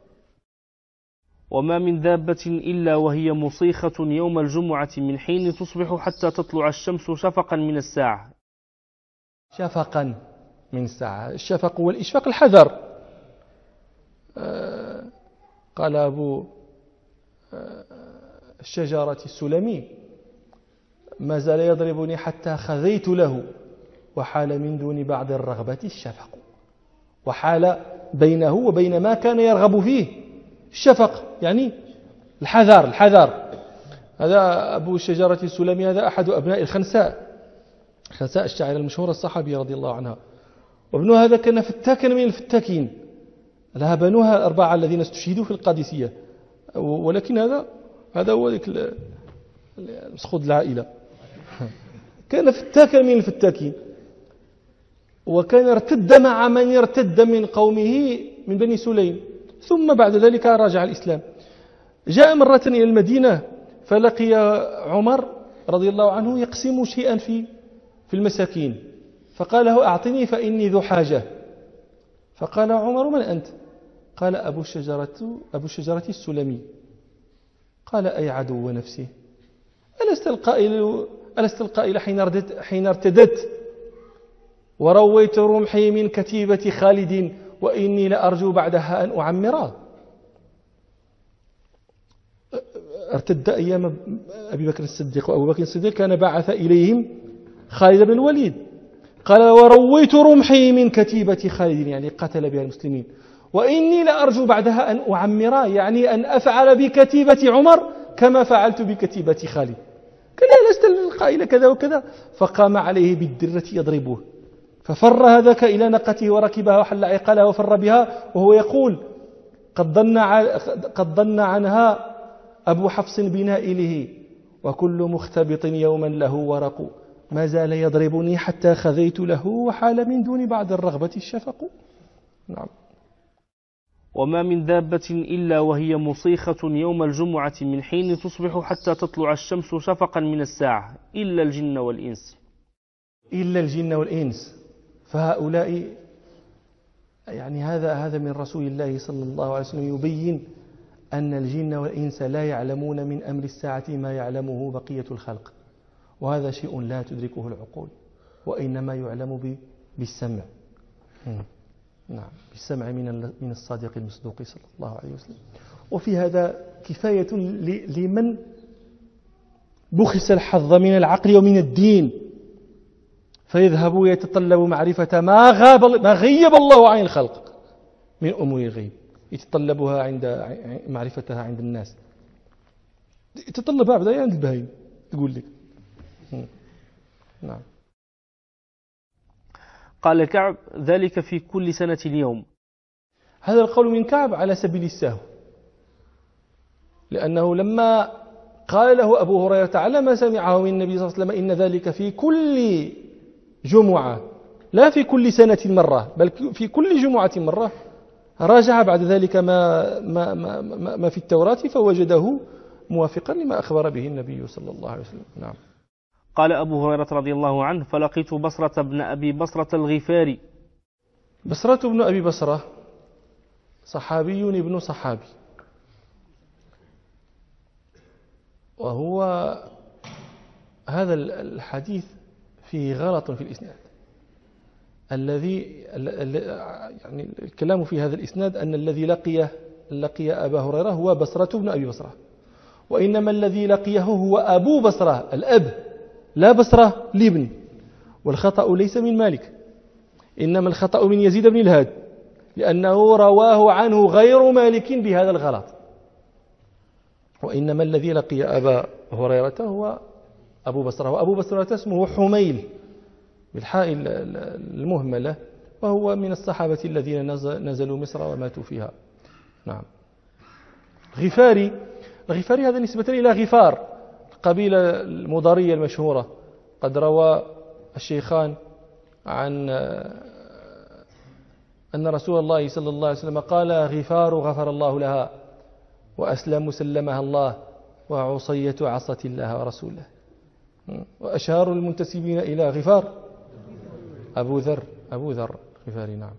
وما من دابة إلا وهي مصيخة يوم الجمعة من حين تصبح حتى تطلع الشمس شفقا من الساعة.
شفقا من الساعة، الشفق والإشفاق الحذر. قال أبو الشجرة السلمي ما زال يضربني حتى خذيت له وحال من دون بعض الرغبة الشفق. وحال بينه وبين ما كان يرغب فيه الشفق، يعني الحذر. هذا أبو الشجرة السلمي، هذا أحد أبناء الخنساء الشاعر المشهورة الصحابية رضي الله عنها. وابنها هذا كان فتاكا من الفتاكين، لها بنوها الأربعة الذين استشهدوا في القادسية، ولكن هذا هو ذلك مسخوض العائلة. كان فتاكا من الفتاكين، وكان ارتد مع من يرتد من قومه من بني سليم، ثم بعد ذلك راجع الإسلام. جاء مرة إلى المدينة فلقي عمر رضي الله عنه يقسم شيئا في المساكين، فقال له أعطني فإني ذو حاجة. فقال عمر من أنت؟ قال أبو الشجرة السلمي. قال أي عدو نفسي، ألست القائل حين ارتدت ورويت رمحي من كتيبة خالد وإني لأرجو بعدها أن أعمرا. ارتد أيام أبي بكر الصديق، وأبو بكر الصديق كان بعث إليهم خالد بن الوليد. قال ورويت رمحي من كتيبة خالد، يعني قتل بها المسلمين، وإني لأرجو بعدها أن أعمرا، يعني أن أفعل بكتيبة عمر كما فعلت بكتيبة خالد. قال لست القائل كذا وكذا. فقام عليه بالدرة يضربه، ففر هذاك إلى ناقته وركبها وحل عقالها وفر بها وهو يقول قد ظن عنها أبو حفص بنائله، وكل مختبط يوما له ورق، ما زال يضربني حتى خذيت له، وحال من دون بعد الرغبة الشفق. نعم.
وما من دابة إلا وهي مصيخة يوم الجمعة من حين تصبح حتى تطلع الشمس شفقا من الساعة إلا الجن والإنس.
إلا الجن والإنس، فهؤلاء يعني هذا من رسول الله صلى الله عليه وسلم يبين أن الجن والإنس لا يعلمون من أمر الساعة ما يعلمه بقية الخلق، وهذا شيء لا تدركه العقول، وإنما يعلم بالسمع. نعم، بالسمع من الصادق المصدوق صلى الله عليه وسلم. وفي هذا كفاية لمن بخس الحظ من العقل ومن الدين، فيذهب يتطلب معرفة ما غيب الله عن الخلق من أمور الغيب، يتطلبها معرفتها عند الناس، يتطلبها أبدا عند البهائم تقول لك. نعم.
قال كعب: ذلك في كل سنة اليوم.
هذا القول من كعب على سبيل السهو، لأنه لما قال له أبو هريرة على ما سمعه من النبي صلى الله عليه وسلم إن ذلك في كل جمعة لا في كل سنة مرة بل في كل جمعة مرة، راجع بعد ذلك ما في التوراة فوجده موافقا لما أخبر به النبي صلى الله عليه وسلم. نعم.
قال أبو هريرة رضي الله عنه: فلقيت بصرة بن أبي بصرة الغفاري.
بصرة بن أبي بصرة صحابي ابن صحابي، وهو هذا الحديث فيه غلط في الإسناد، يعني الكلام في هذا الإسناد أن الذي لقي أبا هريرة هو بصرة بن أبي بصرة، وإنما الذي لقيه هو أبو بصرة الأب، لا بصرة الابن. والخطأ ليس من مالك، إنما الخطأ من يزيد بن الهاد، لأنه رواه عنه غير مالك بهذا الغلط، وإنما الذي لقي أبا هريرة هو أبو بصرة، وأبو بصرة اسمه حميل بالحاء المهملة، وهو من الصحابة الذين نزلوا مصر وماتوا فيها. نعم. الغفاري هذا نسبة إلى غفار، القبيلة المضارية المشهورة. قد روى الشيخان عن أن رسول الله صلى الله عليه وسلم قال: غفار غفر الله لها، وأسلم سلمها الله، وعصية عصت الله ورسوله. وأشهر المنتسبين إلى غفار أبو ذر غفاري. نعم.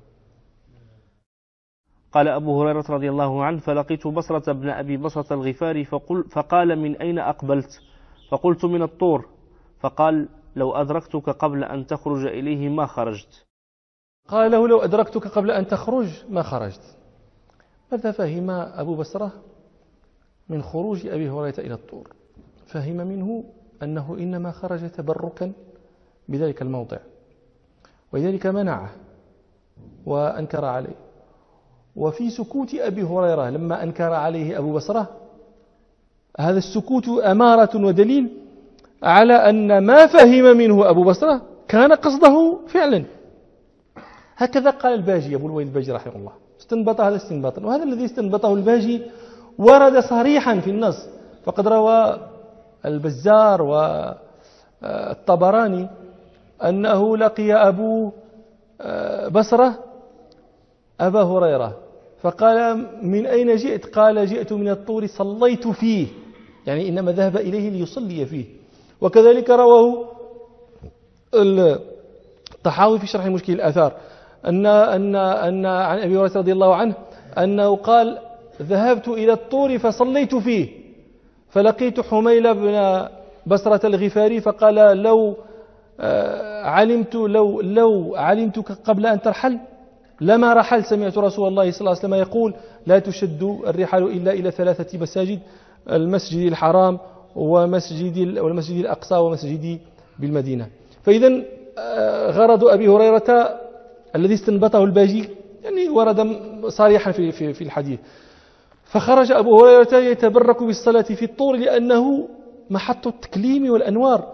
قال أبو هريرة رضي الله عنه: فلقيت بصرة بن أبي بصرة الغفاري فقال: من أين أقبلت؟ فقلت: من الطور. فقال: لو أدركتك قبل أن تخرج إليه ما خرجت.
قال له: لو أدركتك قبل أن تخرج ما خرجت. ماذا فهم أبو بصرة من خروج أبي هريرة إلى الطور؟ فهم منه أنه إنما خرج تبركا بذلك الموضع، ولذلك منعه وأنكر عليه. وفي سكوت أبي هريرة لما أنكر عليه أبو بصرة، هذا السكوت أمارة ودليل على أن ما فهم منه أبو بصرة كان قصده فعلا. هكذا قال الباجي، أبو الوليد الباجي رحمه الله، استنبط هذا استنباطا، وهذا الذي استنبطه الباجي ورد صريحا في النص. فقد روى البزار والطبراني أنه لقي أبو بصرة أبا هريرة فقال: من أين جئت؟ قال: جئت من الطور صليت فيه، يعني إنما ذهب إليه ليصلي فيه. وكذلك رواه الطحاوي في شرح مشكل الآثار أن عن أبي هريرة رضي الله عنه أنه قال: ذهبت إلى الطور فصليت فيه فلقيت حميل بن بصرة الغفاري فقال: لو علمتك قبل أن ترحل لما رحل. سمعت رسول الله صلى الله عليه وسلم يقول: لا تشد الرحال إلا إلى 3 مساجد: المسجد الحرام والمسجد الأقصى ومسجدي بالمدينة. فإذا غرض أبي هريرة الذي استنبطه الباجي يعني ورد صريحا في الحديث. فخرج أبو هريرة يتبرك بالصلاة في الطور لأنه محط التكليم والأنوار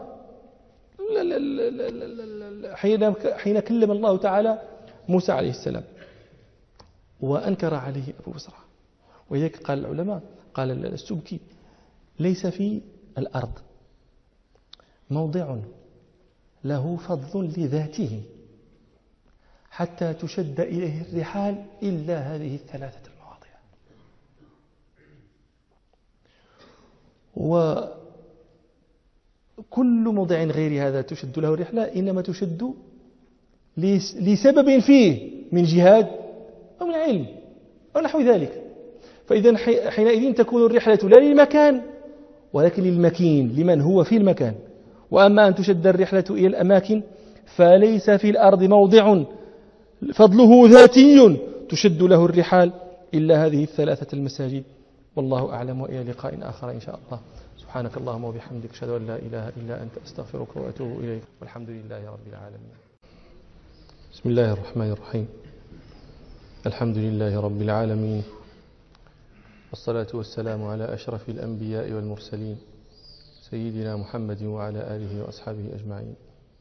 حين كلم الله تعالى موسى عليه السلام. وأنكر عليه أبو بصرة ولذلك قال العلماء، قال السبكي: ليس في الأرض موضع له فضل لذاته حتى تشد إليه الرحال إلا هذه الثلاثة المواضع. وكل موضع غير هذا تشد له الرحلة إنما تشد لسبب فيه من جهاد أو من علم أو نحو ذلك. فإذا حينئذ تكون الرحلة لا للمكان ولكن للمكين، لمن هو في المكان. وأما أن تشد الرحلة إلى الأماكن فليس في الأرض موضع فضله ذاتي تشد له الرحال إلا هذه الثلاثة المساجد. والله أعلم، وإلى لقاء آخر إن شاء الله. سبحانك اللهم وبحمدك، أشهد أن لا إله إلا أنت، أستغفرك وأتوب إليك، والحمد لله رب العالمين. بسم الله الرحمن الرحيم. الحمد لله رب العالمين، والصلاة والسلام على أشرف الأنبياء والمرسلين سيدنا محمد وعلى آله وأصحابه أجمعين.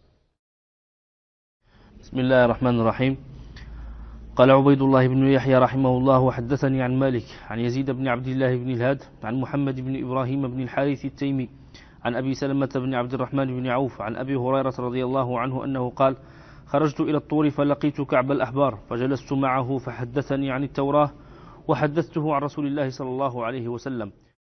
بسم الله الرحمن الرحيم. قال عبيد الله بن يحيى رحمه الله: وحدثني عن مالك عن يزيد بن عبد الله بن الهاد عن محمد بن إبراهيم بن الحارث التيمي عن أبي سلمة بن عبد الرحمن بن عوف عن أبي هريرة رضي الله عنه أنه قال: خرجت إلى الطور فلقيت كعب الأحبار فجلست معه فحدثني عن التوراة وحدثته عن رسول الله صلى الله عليه وسلم،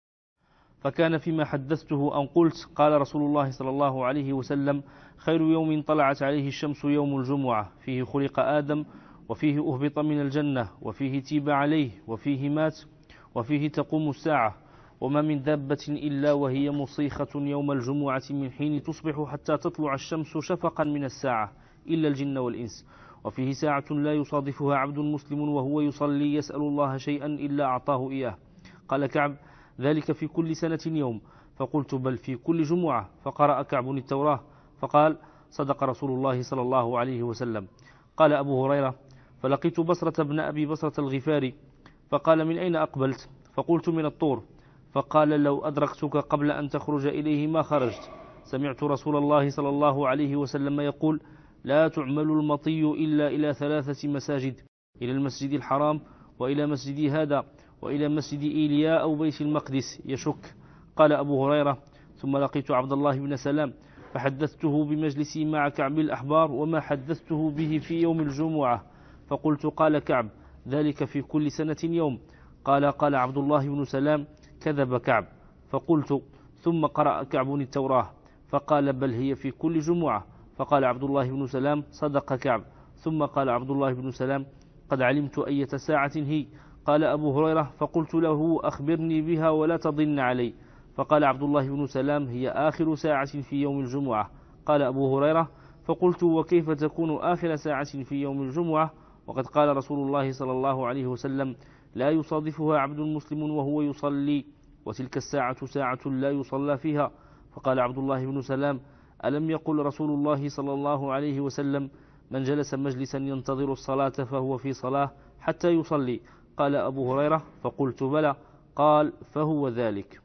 فكان فيما حدثته أن قلت: قال رسول الله صلى الله عليه وسلم: خير يوم طلعت عليه الشمس يوم الجمعة، فيه خلق آدم، وفيه أهبط من الجنة، وفيه تيب عليه، وفيه مات، وفيه تقوم الساعة، وما من دابة إلا وهي مصيخة يوم الجمعة من حين تصبح حتى تطلع الشمس شفقا من الساعة إلا الجن والإنس، وفيه ساعة لا يصادفها عبد مسلم وهو يصلي يسأل الله شيئا إلا أعطاه إياه. قال كعب: ذلك في كل سنة يوم. فقلت: بل في كل جمعة. فقرأ كعب التوراة فقال: صدق رسول الله صلى الله عليه وسلم. قال أبو هريرة: فلقيت بصرة بن أبي بصرة الغفاري فقال: من أين أقبلت؟ فقلت: من الطور. فقال: لو أدركتك قبل أن تخرج إليه ما خرجت. سمعت رسول الله صلى الله عليه وسلم يقول: لا تعمل المطي إلا إلى 3 مساجد: إلى المسجد الحرام، وإلى مسجد هذا، وإلى مسجد إيلياء أو بيت المقدس. يشك. قال أبو هريرة: ثم لقيت عبد الله بن سلام فحدثته بمجلسي مع كعب الأحبار وما حدثته به في يوم الجمعة. فقلت: قال كعب: ذلك في كل سنة يوم. قال عبد الله بن سلام: كذب كعب. فقلت: ثم قرأ كعب التوراة فقال: بل هي في كل جمعة. فقال عبد الله بن سلام: صدق كعب. ثم قال عبد الله بن سلام: قد علمت أية ساعة هي. قال أبو هريرة: فقلت له: أخبرني بها ولا تضن علي. فقال عبد الله بن سلام: هي آخر ساعة في يوم الجمعة. قال أبو هريرة: فقلت: وكيف تكون آخر ساعة في يوم الجمعة وقد قال رسول الله صلى الله عليه وسلم: لا يصادفها عبد مسلم وهو يصلي، وتلك الساعة ساعة لا يصلى فيها. فقال عبد الله بن سلام: ألم يقل رسول الله صلى الله عليه وسلم: من جلس مجلسا ينتظر الصلاة فهو في صلاة حتى يصلي؟ قال أبو هريرة: فقلت: بلى. قال: فهو ذلك.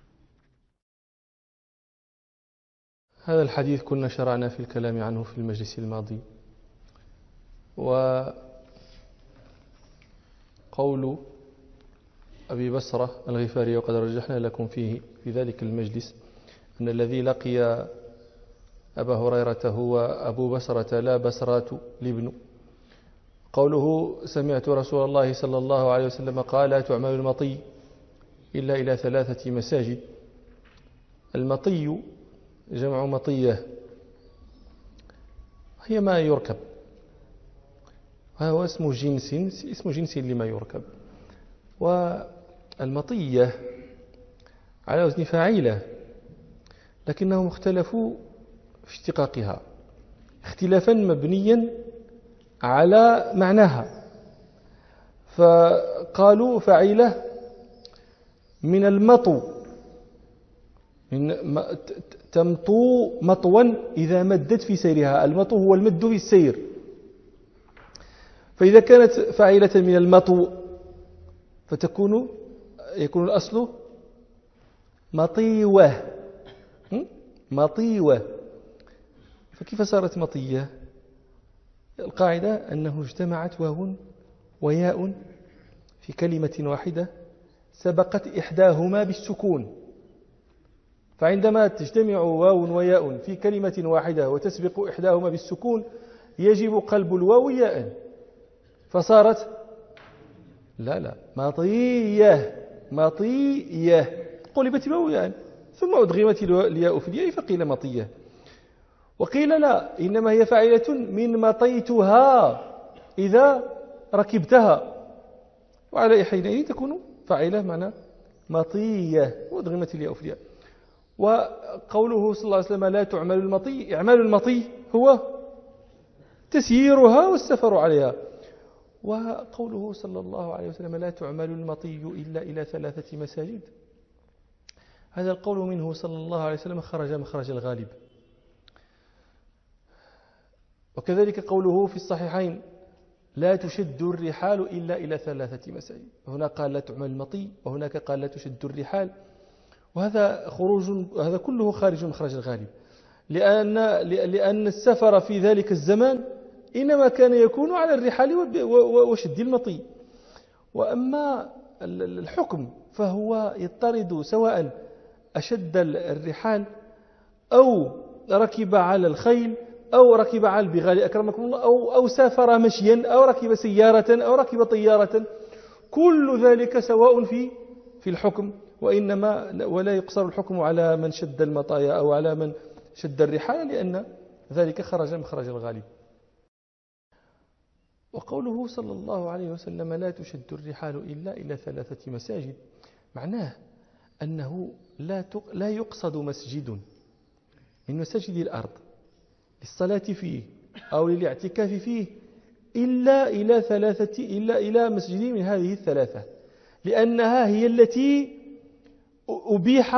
هذا الحديث كنا شرعنا في الكلام عنه في المجلس الماضي. وقول أبي بصرة الغفاري: وقد رجحنا لكم فيه في ذلك المجلس أن الذي لقي أبا هريرة هو أبو بصرة لا بصرة لابن. قوله: سمعت رسول الله صلى الله عليه وسلم قال: لا تعمل المطي إلا إلى 3 مساجد. المطي جمع مطية، هي ما يركب، وهو اسم جنس لما يركب. والمطية على وزن فاعلة، لكنهم اختلفوا في اشتقاقها اختلافا مبنيا على معناها. فقالوا فاعلة من المطو، من تمطو مطوا إذا مدت في سيرها. المطو هو المد في السير، فإذا كانت فاعلة من المطو يكون الأصل مطيوة. مطيوة. فكيف صارت مطية؟ القاعدة أنه اجتمعت واو وياء في كلمة واحدة سبقت إحداهما بالسكون، فعندما تجتمع واو وياء في كلمة واحدة وتسبق إحداهما بالسكون يجب قلب الواو ياء، فصارت لا مطية قلبت الواو ياء ثم أدغمت الياء في الياء فقيل مطية. وقيل لا، إنما هي فاعلة من مطيتها إذا ركبتها، وعلى حينئذ تكون فاعلة معنى مطية وأدغمت الياء في الياء. وقوله صلى الله عليه وسلم لا تعمل المطي، إعمال المطي هو تسييرها والسفر عليها. وقوله صلى الله عليه وسلم لا تعمل المطي إلا إلى 3 مساجد، هذا القول منه صلى الله عليه وسلم خرج مخرج الغالب. وكذلك قوله في الصحيحين لا تشد الرحال إلا إلى 3 مساجد، هنا قال لا تعمل المطي وهناك قال لا تشد الرحال، هذا كله خارج مخرج الغالب، لأن السفر في ذلك الزمان إنما كان يكون على الرحال وشد المطي. وأما الحكم فهو يضطرد سواء أشد الرحال أو ركب على الخيل أو ركب على البغال أكرمكم الله أو سافر مشيا أو ركب سيارة أو ركب طيارة، كل ذلك سواء في الحكم، ولا يقصر الحكم على من شد المطايا أو على من شد الرحال، لأن ذلك خرج مخرج الغالب. وقوله صلى الله عليه وسلم لا تشد الرحال إلا إلى 3 مساجد، معناه أنه لا يقصد مسجد من مساجد الأرض للصلاة فيه أو للاعتكاف فيه إلا إلى مسجد من هذه 3، لأنها هي التي أبيح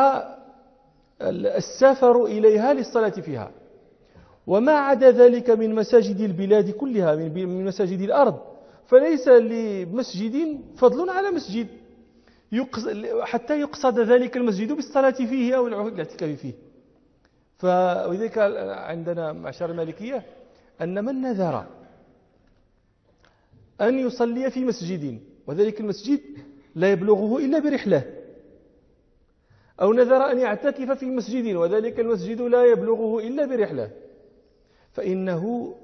السفر إليها للصلاة فيها. وما عدا ذلك من مساجد البلاد كلها، من مساجد الأرض، فليس لمسجد فضل على مسجد حتى يقصد ذلك المسجد بالصلاة فيه أو الاعتكاف فيه. فلذلك عندنا معشر المالكية أن من نذر أن يصلي في مسجد وذلك المسجد لا يبلغه إلا برحلة، أو نذر أن يعتكف في مسجد وذلك المسجد لا يبلغه إلا برحلة، فإنه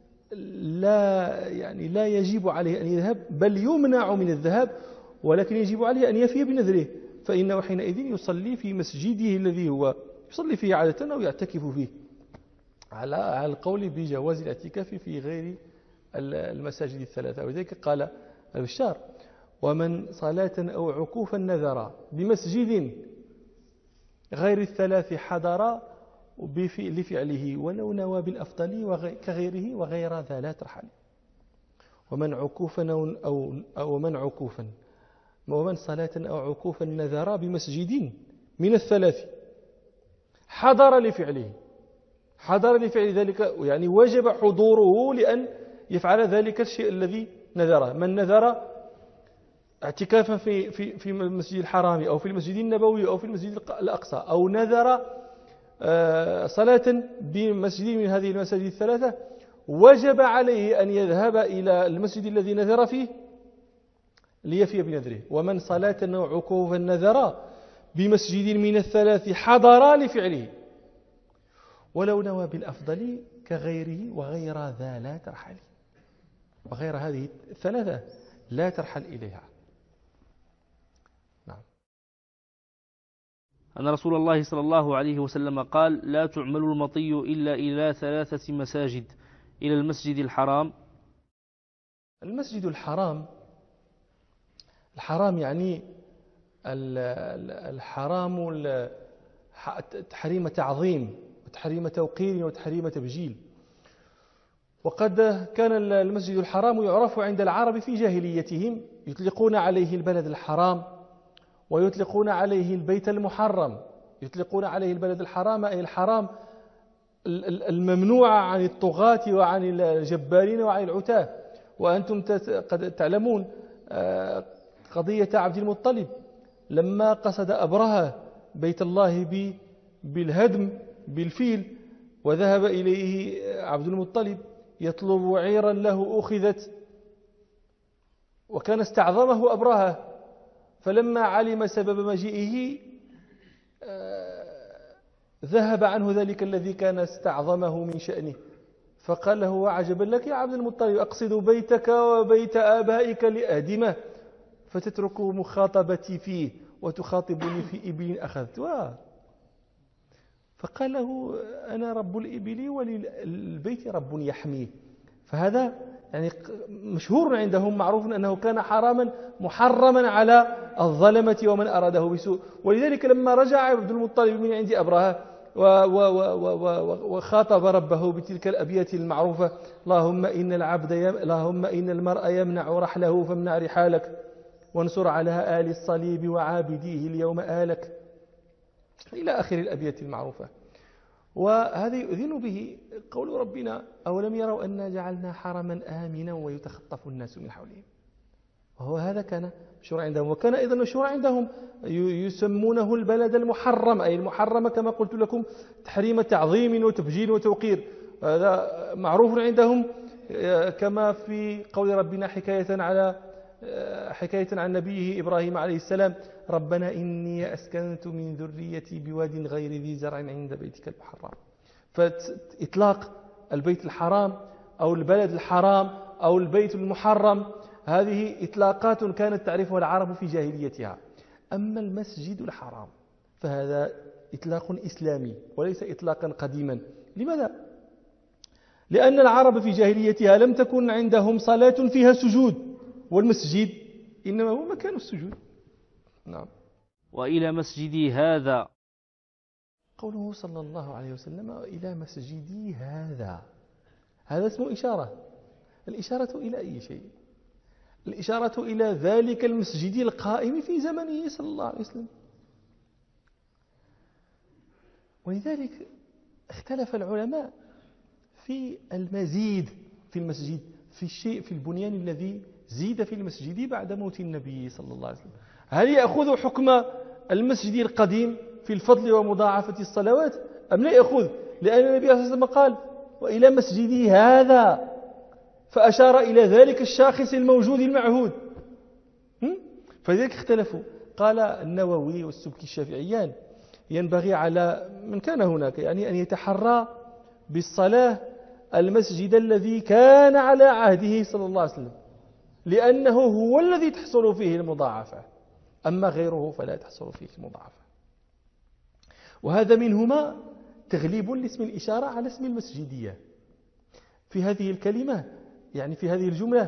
لا يجب عليه أن يذهب، بل يمنع من الذهاب، ولكن يجب عليه أن يفي بنذره، فإنه حينئذ يصلي في مسجده الذي هو يصلي فيه عادة أو يعتكف فيه، على القول بجواز الاعتكاف في غير المساجد 3. ولذلك قال البشار ومن صلاة أو عكوفا نذر بمسجد غير 3 حضر لفعله ولو نوى بالأفضل كغيره وغير ذا لا ترحل. ومن صلاة أو عكوفا نذر بمسجد من 3 حضر لفعل ذلك، يعني وجب حضوره لأن يفعل ذلك الشيء الذي نذره. من نذر اعتكافا في المسجد الحرام أو في المسجد النبوي أو في المسجد الأقصى، أو نذر صلاة بمسجد من هذه المساجد 3، وجب عليه أن يذهب إلى المسجد الذي نذر فيه ليفي بنذره. ومن صلاة أو عكوفا نذر بمسجد من 3 حضر لفعله ولو نوى بالأفضل كغيره وغير ذا لا ترحل، وغير هذه 3 لا ترحل إليها. نعم.
أن رسول الله صلى الله عليه وسلم قال لا تعمل المطي إلا إلى 3 مساجد، إلى المسجد الحرام.
المسجد الحرام يعني الحرام تحريم تعظيم وتحريم توقير وتحريم تبجيل. وقد كان المسجد الحرام يعرف عند العرب في جاهليتهم، يطلقون عليه البلد الحرام ويطلقون عليه البيت المحرم. يطلقون عليه البلد الحرام أي الحرام الممنوع عن الطغاة وعن الجبارين وعن العتاة. وأنتم قد تعلمون قضية عبد المطلب لما قصد أبرهة بيت الله بالهدم بالفيل، وذهب إليه عبد المطلب يطلب عيرا له أخذت، وكان استعظمه أبرهة، فلما علم سبب مجيئه ذهب عنه ذلك الذي كان استعظمه من شأنه، فقال له: وعجبا لك يا عبد المطلب، أقصد بيتك وبيت آبائك لأهدمه فتترك مخاطبتي فيه وتخاطبني في إبل أخذتها. فقال له: أنا رب الإبل وللبيت رب يحميه. فهذا يعني مشهور عندهم، معروف أنه كان حراما محرما على الظلمة ومن أراده بسوء. ولذلك لما رجع عبد المطلب من عند أبرهة وخاطب ربه بتلك الأبيات المعروفة: اللهم إن المرء يمنع رحله فامنع رحالك، وانصر على آل الصليب وعابديه اليوم آلك، إلى آخر الأبيات المعروفة. وهذا يؤذن به قول ربنا: أولم يروا أنا جعلنا حرما آمنا ويتخطف الناس من حولهم. وهو هذا كان مشهور عندهم، وكان أيضا مشهور عندهم يسمونه البلد المحرم، أي المحرم كما قلت لكم تحريم تعظيم وتبجيل وتوقير. هذا معروف عندهم، كما في قول ربنا حكاية عن نبيه إبراهيم عليه السلام: ربنا إني أسكنت من ذريتي بواد غير ذي زرع عند بيتك المحرم. فإطلاق البيت الحرام أو البلد الحرام أو البيت المحرم هذه إطلاقات كانت تعرفها العرب في جاهليتها. أما المسجد الحرام فهذا إطلاق إسلامي وليس إطلاقا قديما. لماذا؟ لأن العرب في جاهليتها لم تكن عندهم صلاة فيها سجود، والمسجد إنما هو مكان السجود. نعم.
وإلى مسجدي هذا،
قوله صلى الله عليه وسلم: إلى مسجدي هذا اسم إشارة. الإشارة إلى أي شيء؟ الإشارة إلى ذلك المسجد القائم في زمنه صلى الله عليه وسلم. ولذلك اختلف العلماء في المزيد في المسجد، في البنيان الذي زيد في المسجد بعد موت النبي صلى الله عليه وسلم. هل يأخذ حكم المسجد القديم في الفضل ومضاعفة الصلوات أم لا يأخذ؟ لأن النبي صلى الله عليه وسلم قال: وإلى مسجدي هذا، فأشار إلى ذلك الشاخص الموجود المعهود. فلذلك اختلفوا. قال النووي والسبكي الشافعيان: ينبغي على من كان هناك يعني أن يتحرى بالصلاة المسجد الذي كان على عهده صلى الله عليه وسلم، لأنه هو الذي تحصل فيه المضاعفة، أما غيره فلا تحصل فيه المضاعفة. وهذا منهما تغليب لاسم الإشارة على اسم المسجدية. في هذه الكلمة يعني في هذه الجملة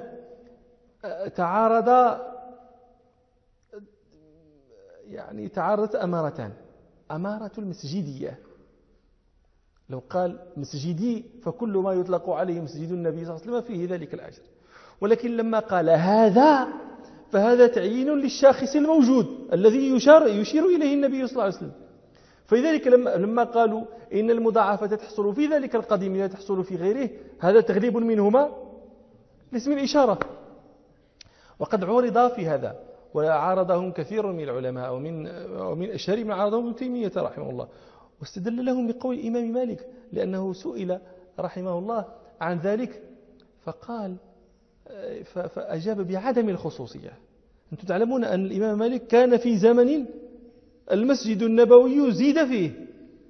تعارضت أمارتان: أمارة المسجدية، لو قال مسجدي فكل ما يطلق عليه مسجد النبي صلى الله عليه وسلم فيه ذلك الأجر. ولكن لما قال هذا فهذا تعيين للشاخص الموجود الذي يشير إليه النبي صلى الله عليه وسلم. فلذلك لما قالوا إن المضاعفة تحصل في ذلك القديم لا تحصل في غيره، هذا تغليب منهما لاسم الإشارة. وقد عرض في هذا وعارضهم كثير من العلماء ومن أشهر من عارضهم ابن تيمية رحمه الله، واستدل لهم بقول الإمام مالك، لأنه سئل رحمه الله عن ذلك فقال فأجاب بعدم الخصوصية. أنتم تعلمون أن الإمام مالك كان في زمن المسجد النبوي زيد فيه،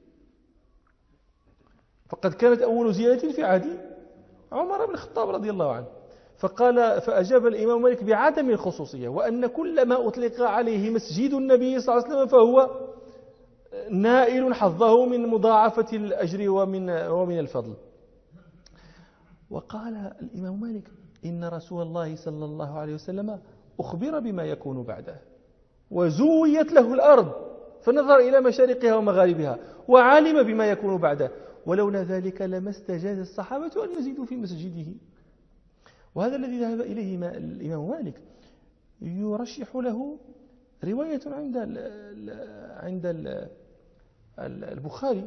فقد كانت أول زيادة في عهد عمر بن الخطاب رضي الله عنه. فأجاب الإمام مالك بعدم الخصوصية، وأن كل ما أطلق عليه مسجد النبي صلى الله عليه وسلم فهو نائل حظه من مضاعفة الأجر ومن الفضل. وقال الإمام مالك: إن رسول الله صلى الله عليه وسلم أخبر بما يكون بعده، وزويت له الأرض فنظر إلى مشارقها ومغاربها وعلم بما يكون بعده، ولولا ذلك لما استجاز الصحابة أن يزيدوا في مسجده. وهذا الذي ذهب إليه الإمام مالك يرشح له رواية عند البخاري: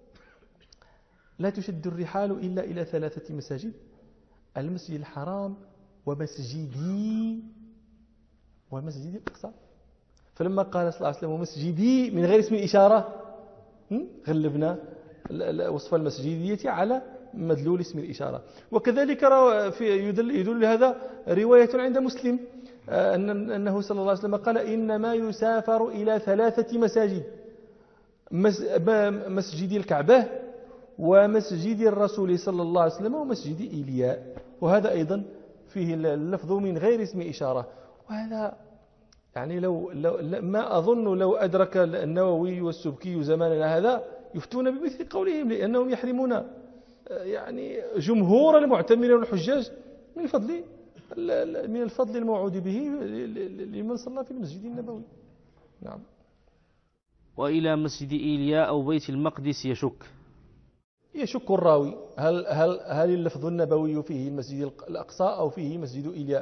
لا تشد الرحال إلا إلى 3 مساجد: المسجد الحرام ومسجدي والمسجد الأقصى. فلما قال صلى الله عليه وسلم ومسجدي من غير اسم الإشارة غلبنا وصف المسجدية على مدلول اسم الإشارة. وكذلك يدل لهذا رواية عند مسلم أنه صلى الله عليه وسلم قال إنما يسافر إلى 3 مساجد: مسجد الكعبة، ومسجد الرسول صلى الله عليه وسلم، ومسجد إيلياء. وهذا أيضا فيه اللفظ من غير اسم إشارة. وهذا يعني لو ما أظن لو أدرك النووي والسبكي زماننا هذا يفتون بمثل قولهم، لأنهم يحرمون يعني جمهور المعتمرين والحجاج من الفضل الموعود به لمن صلى في المسجد النبوي. نعم.
وإلى مسجد إيلياء أو بيت المقدس
يشك الراوي هل اللفظ النبوي فيه المسجد الأقصى أو فيه مسجد إيلياء،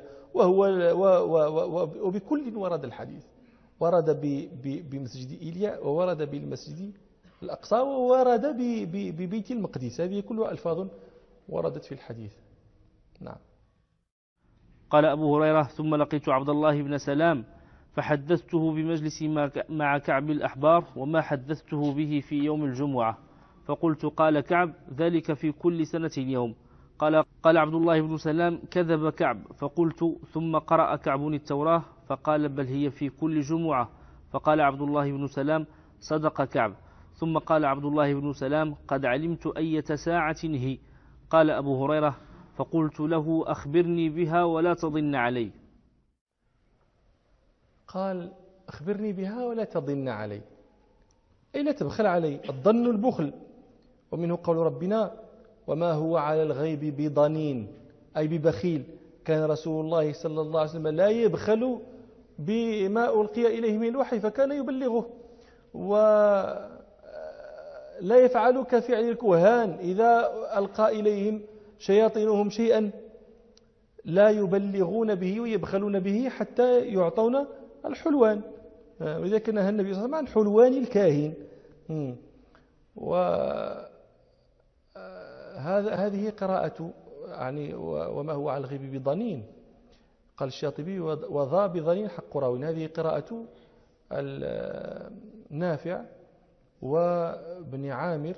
وبكل ورد الحديث، ورد بمسجد إيلياء، وورد بالمسجد الأقصى، وورد ببيت المقدس. هذه كلها ألفاظ وردت في الحديث. نعم.
قال أبو هريرة: ثم لقيت عبد الله بن سلام فحدثته بمجلسي مع كعب الأحبار وما حدثته به في يوم الجمعة، فقلت: قال كعب: ذلك في كل سنة يوم. قال عبد الله بن سلام: كذب كعب. فقلت: ثم قرأ كعب التوراة؟ فقال: بل هي في كل جمعة. فقال عبد الله بن سلام: صدق كعب. ثم قال عبد الله بن سلام: قد علمت أية ساعة هي. قال أبو هريرة: فقلت له: أخبرني بها ولا تضن علي.
قال: أخبرني بها ولا تضن علي، أي لا تبخل علي. الظن البخل، ومنه قول ربنا: وما هو على الغيب بضنين، أي ببخيل. كان رسول الله صلى الله عليه وسلم لا يبخل بما ألقي إليه من الوحي، فكان يبلغه، ولا يفعل كفعل الكهان إذا ألقى إليهم شياطينهم شيئا لا يبلغون به ويبخلون به حتى يعطون الحلوان. وإذا كان النبي صلى الله عليه وسلم عن حلوان الكاهن. هذه قراءة يعني وما هو على الغيب بضنين. قال الشاطبي: وذا بضنين حق راوٍ. هذه قراءة النافع وابن عامر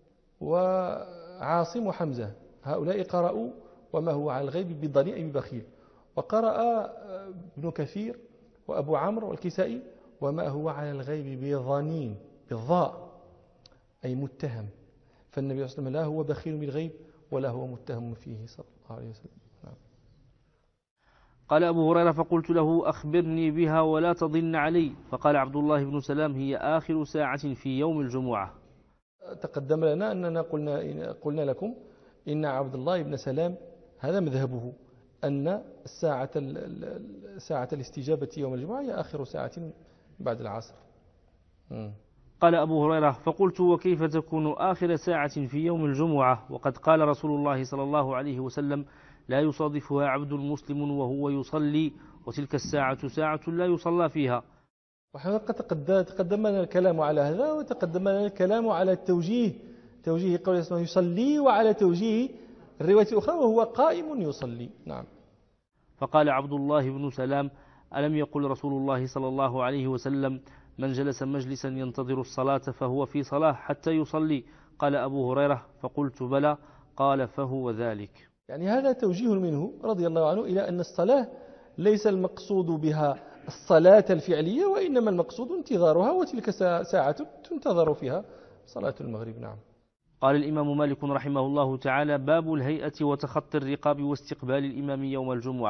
وعاصم وحمزة، هؤلاء قرأوا وما هو على الغيب بضنين أي ببخيل. وقرأ ابن كثير وأبو عمرو والكسائي وما هو على الغيب بضنين بالضاء أي متهم. فالنبي صلى الله عليه وسلم لا هو بخيل بالغيب ولا هو متهم فيه صلى الله عليه وسلم. نعم.
قال أبو هريرة: فقلت له: أخبرني بها ولا تضن علي. فقال عبد الله بن سلام: هي آخر ساعة في يوم الجمعة.
تقدم لنا أننا قلنا لكم إن عبد الله بن سلام هذا مذهبه، أن ساعة الاستجابة يوم الجمعة هي آخر ساعة بعد العصر.
قال أبو هريرة: فقلت: وكيف تكون آخر ساعة في يوم الجمعة وقد قال رسول الله صلى الله عليه وسلم: لا يصادفها عبد مسلم وهو يصلي، وتلك الساعة ساعة لا يصلى فيها.
وحنا قد تقدمنا الكلام على هذا، وتقدمنا الكلام على توجيه قول اسمه يصلي، وعلى توجيه الرواية الأخرى وهو قائم يصلي. نعم.
فقال عبد الله بن سلام: ألم يقل رسول الله صلى الله عليه وسلم: من جلس مجلسا ينتظر الصلاة فهو في صلاة حتى يصلي؟ قال أبو هريرة: فقلت: بلى. قال: فهو ذلك.
يعني هذا توجيه منه رضي الله عنه إلى أن الصلاة ليس المقصود بها الصلاة الفعلية، وإنما المقصود انتظارها، وتلك ساعة تنتظر فيها صلاة المغرب. نعم.
قال الإمام مالك رحمه الله تعالى: باب الهيئة وتخطي الرقاب واستقبال الإمام يوم الجمعة.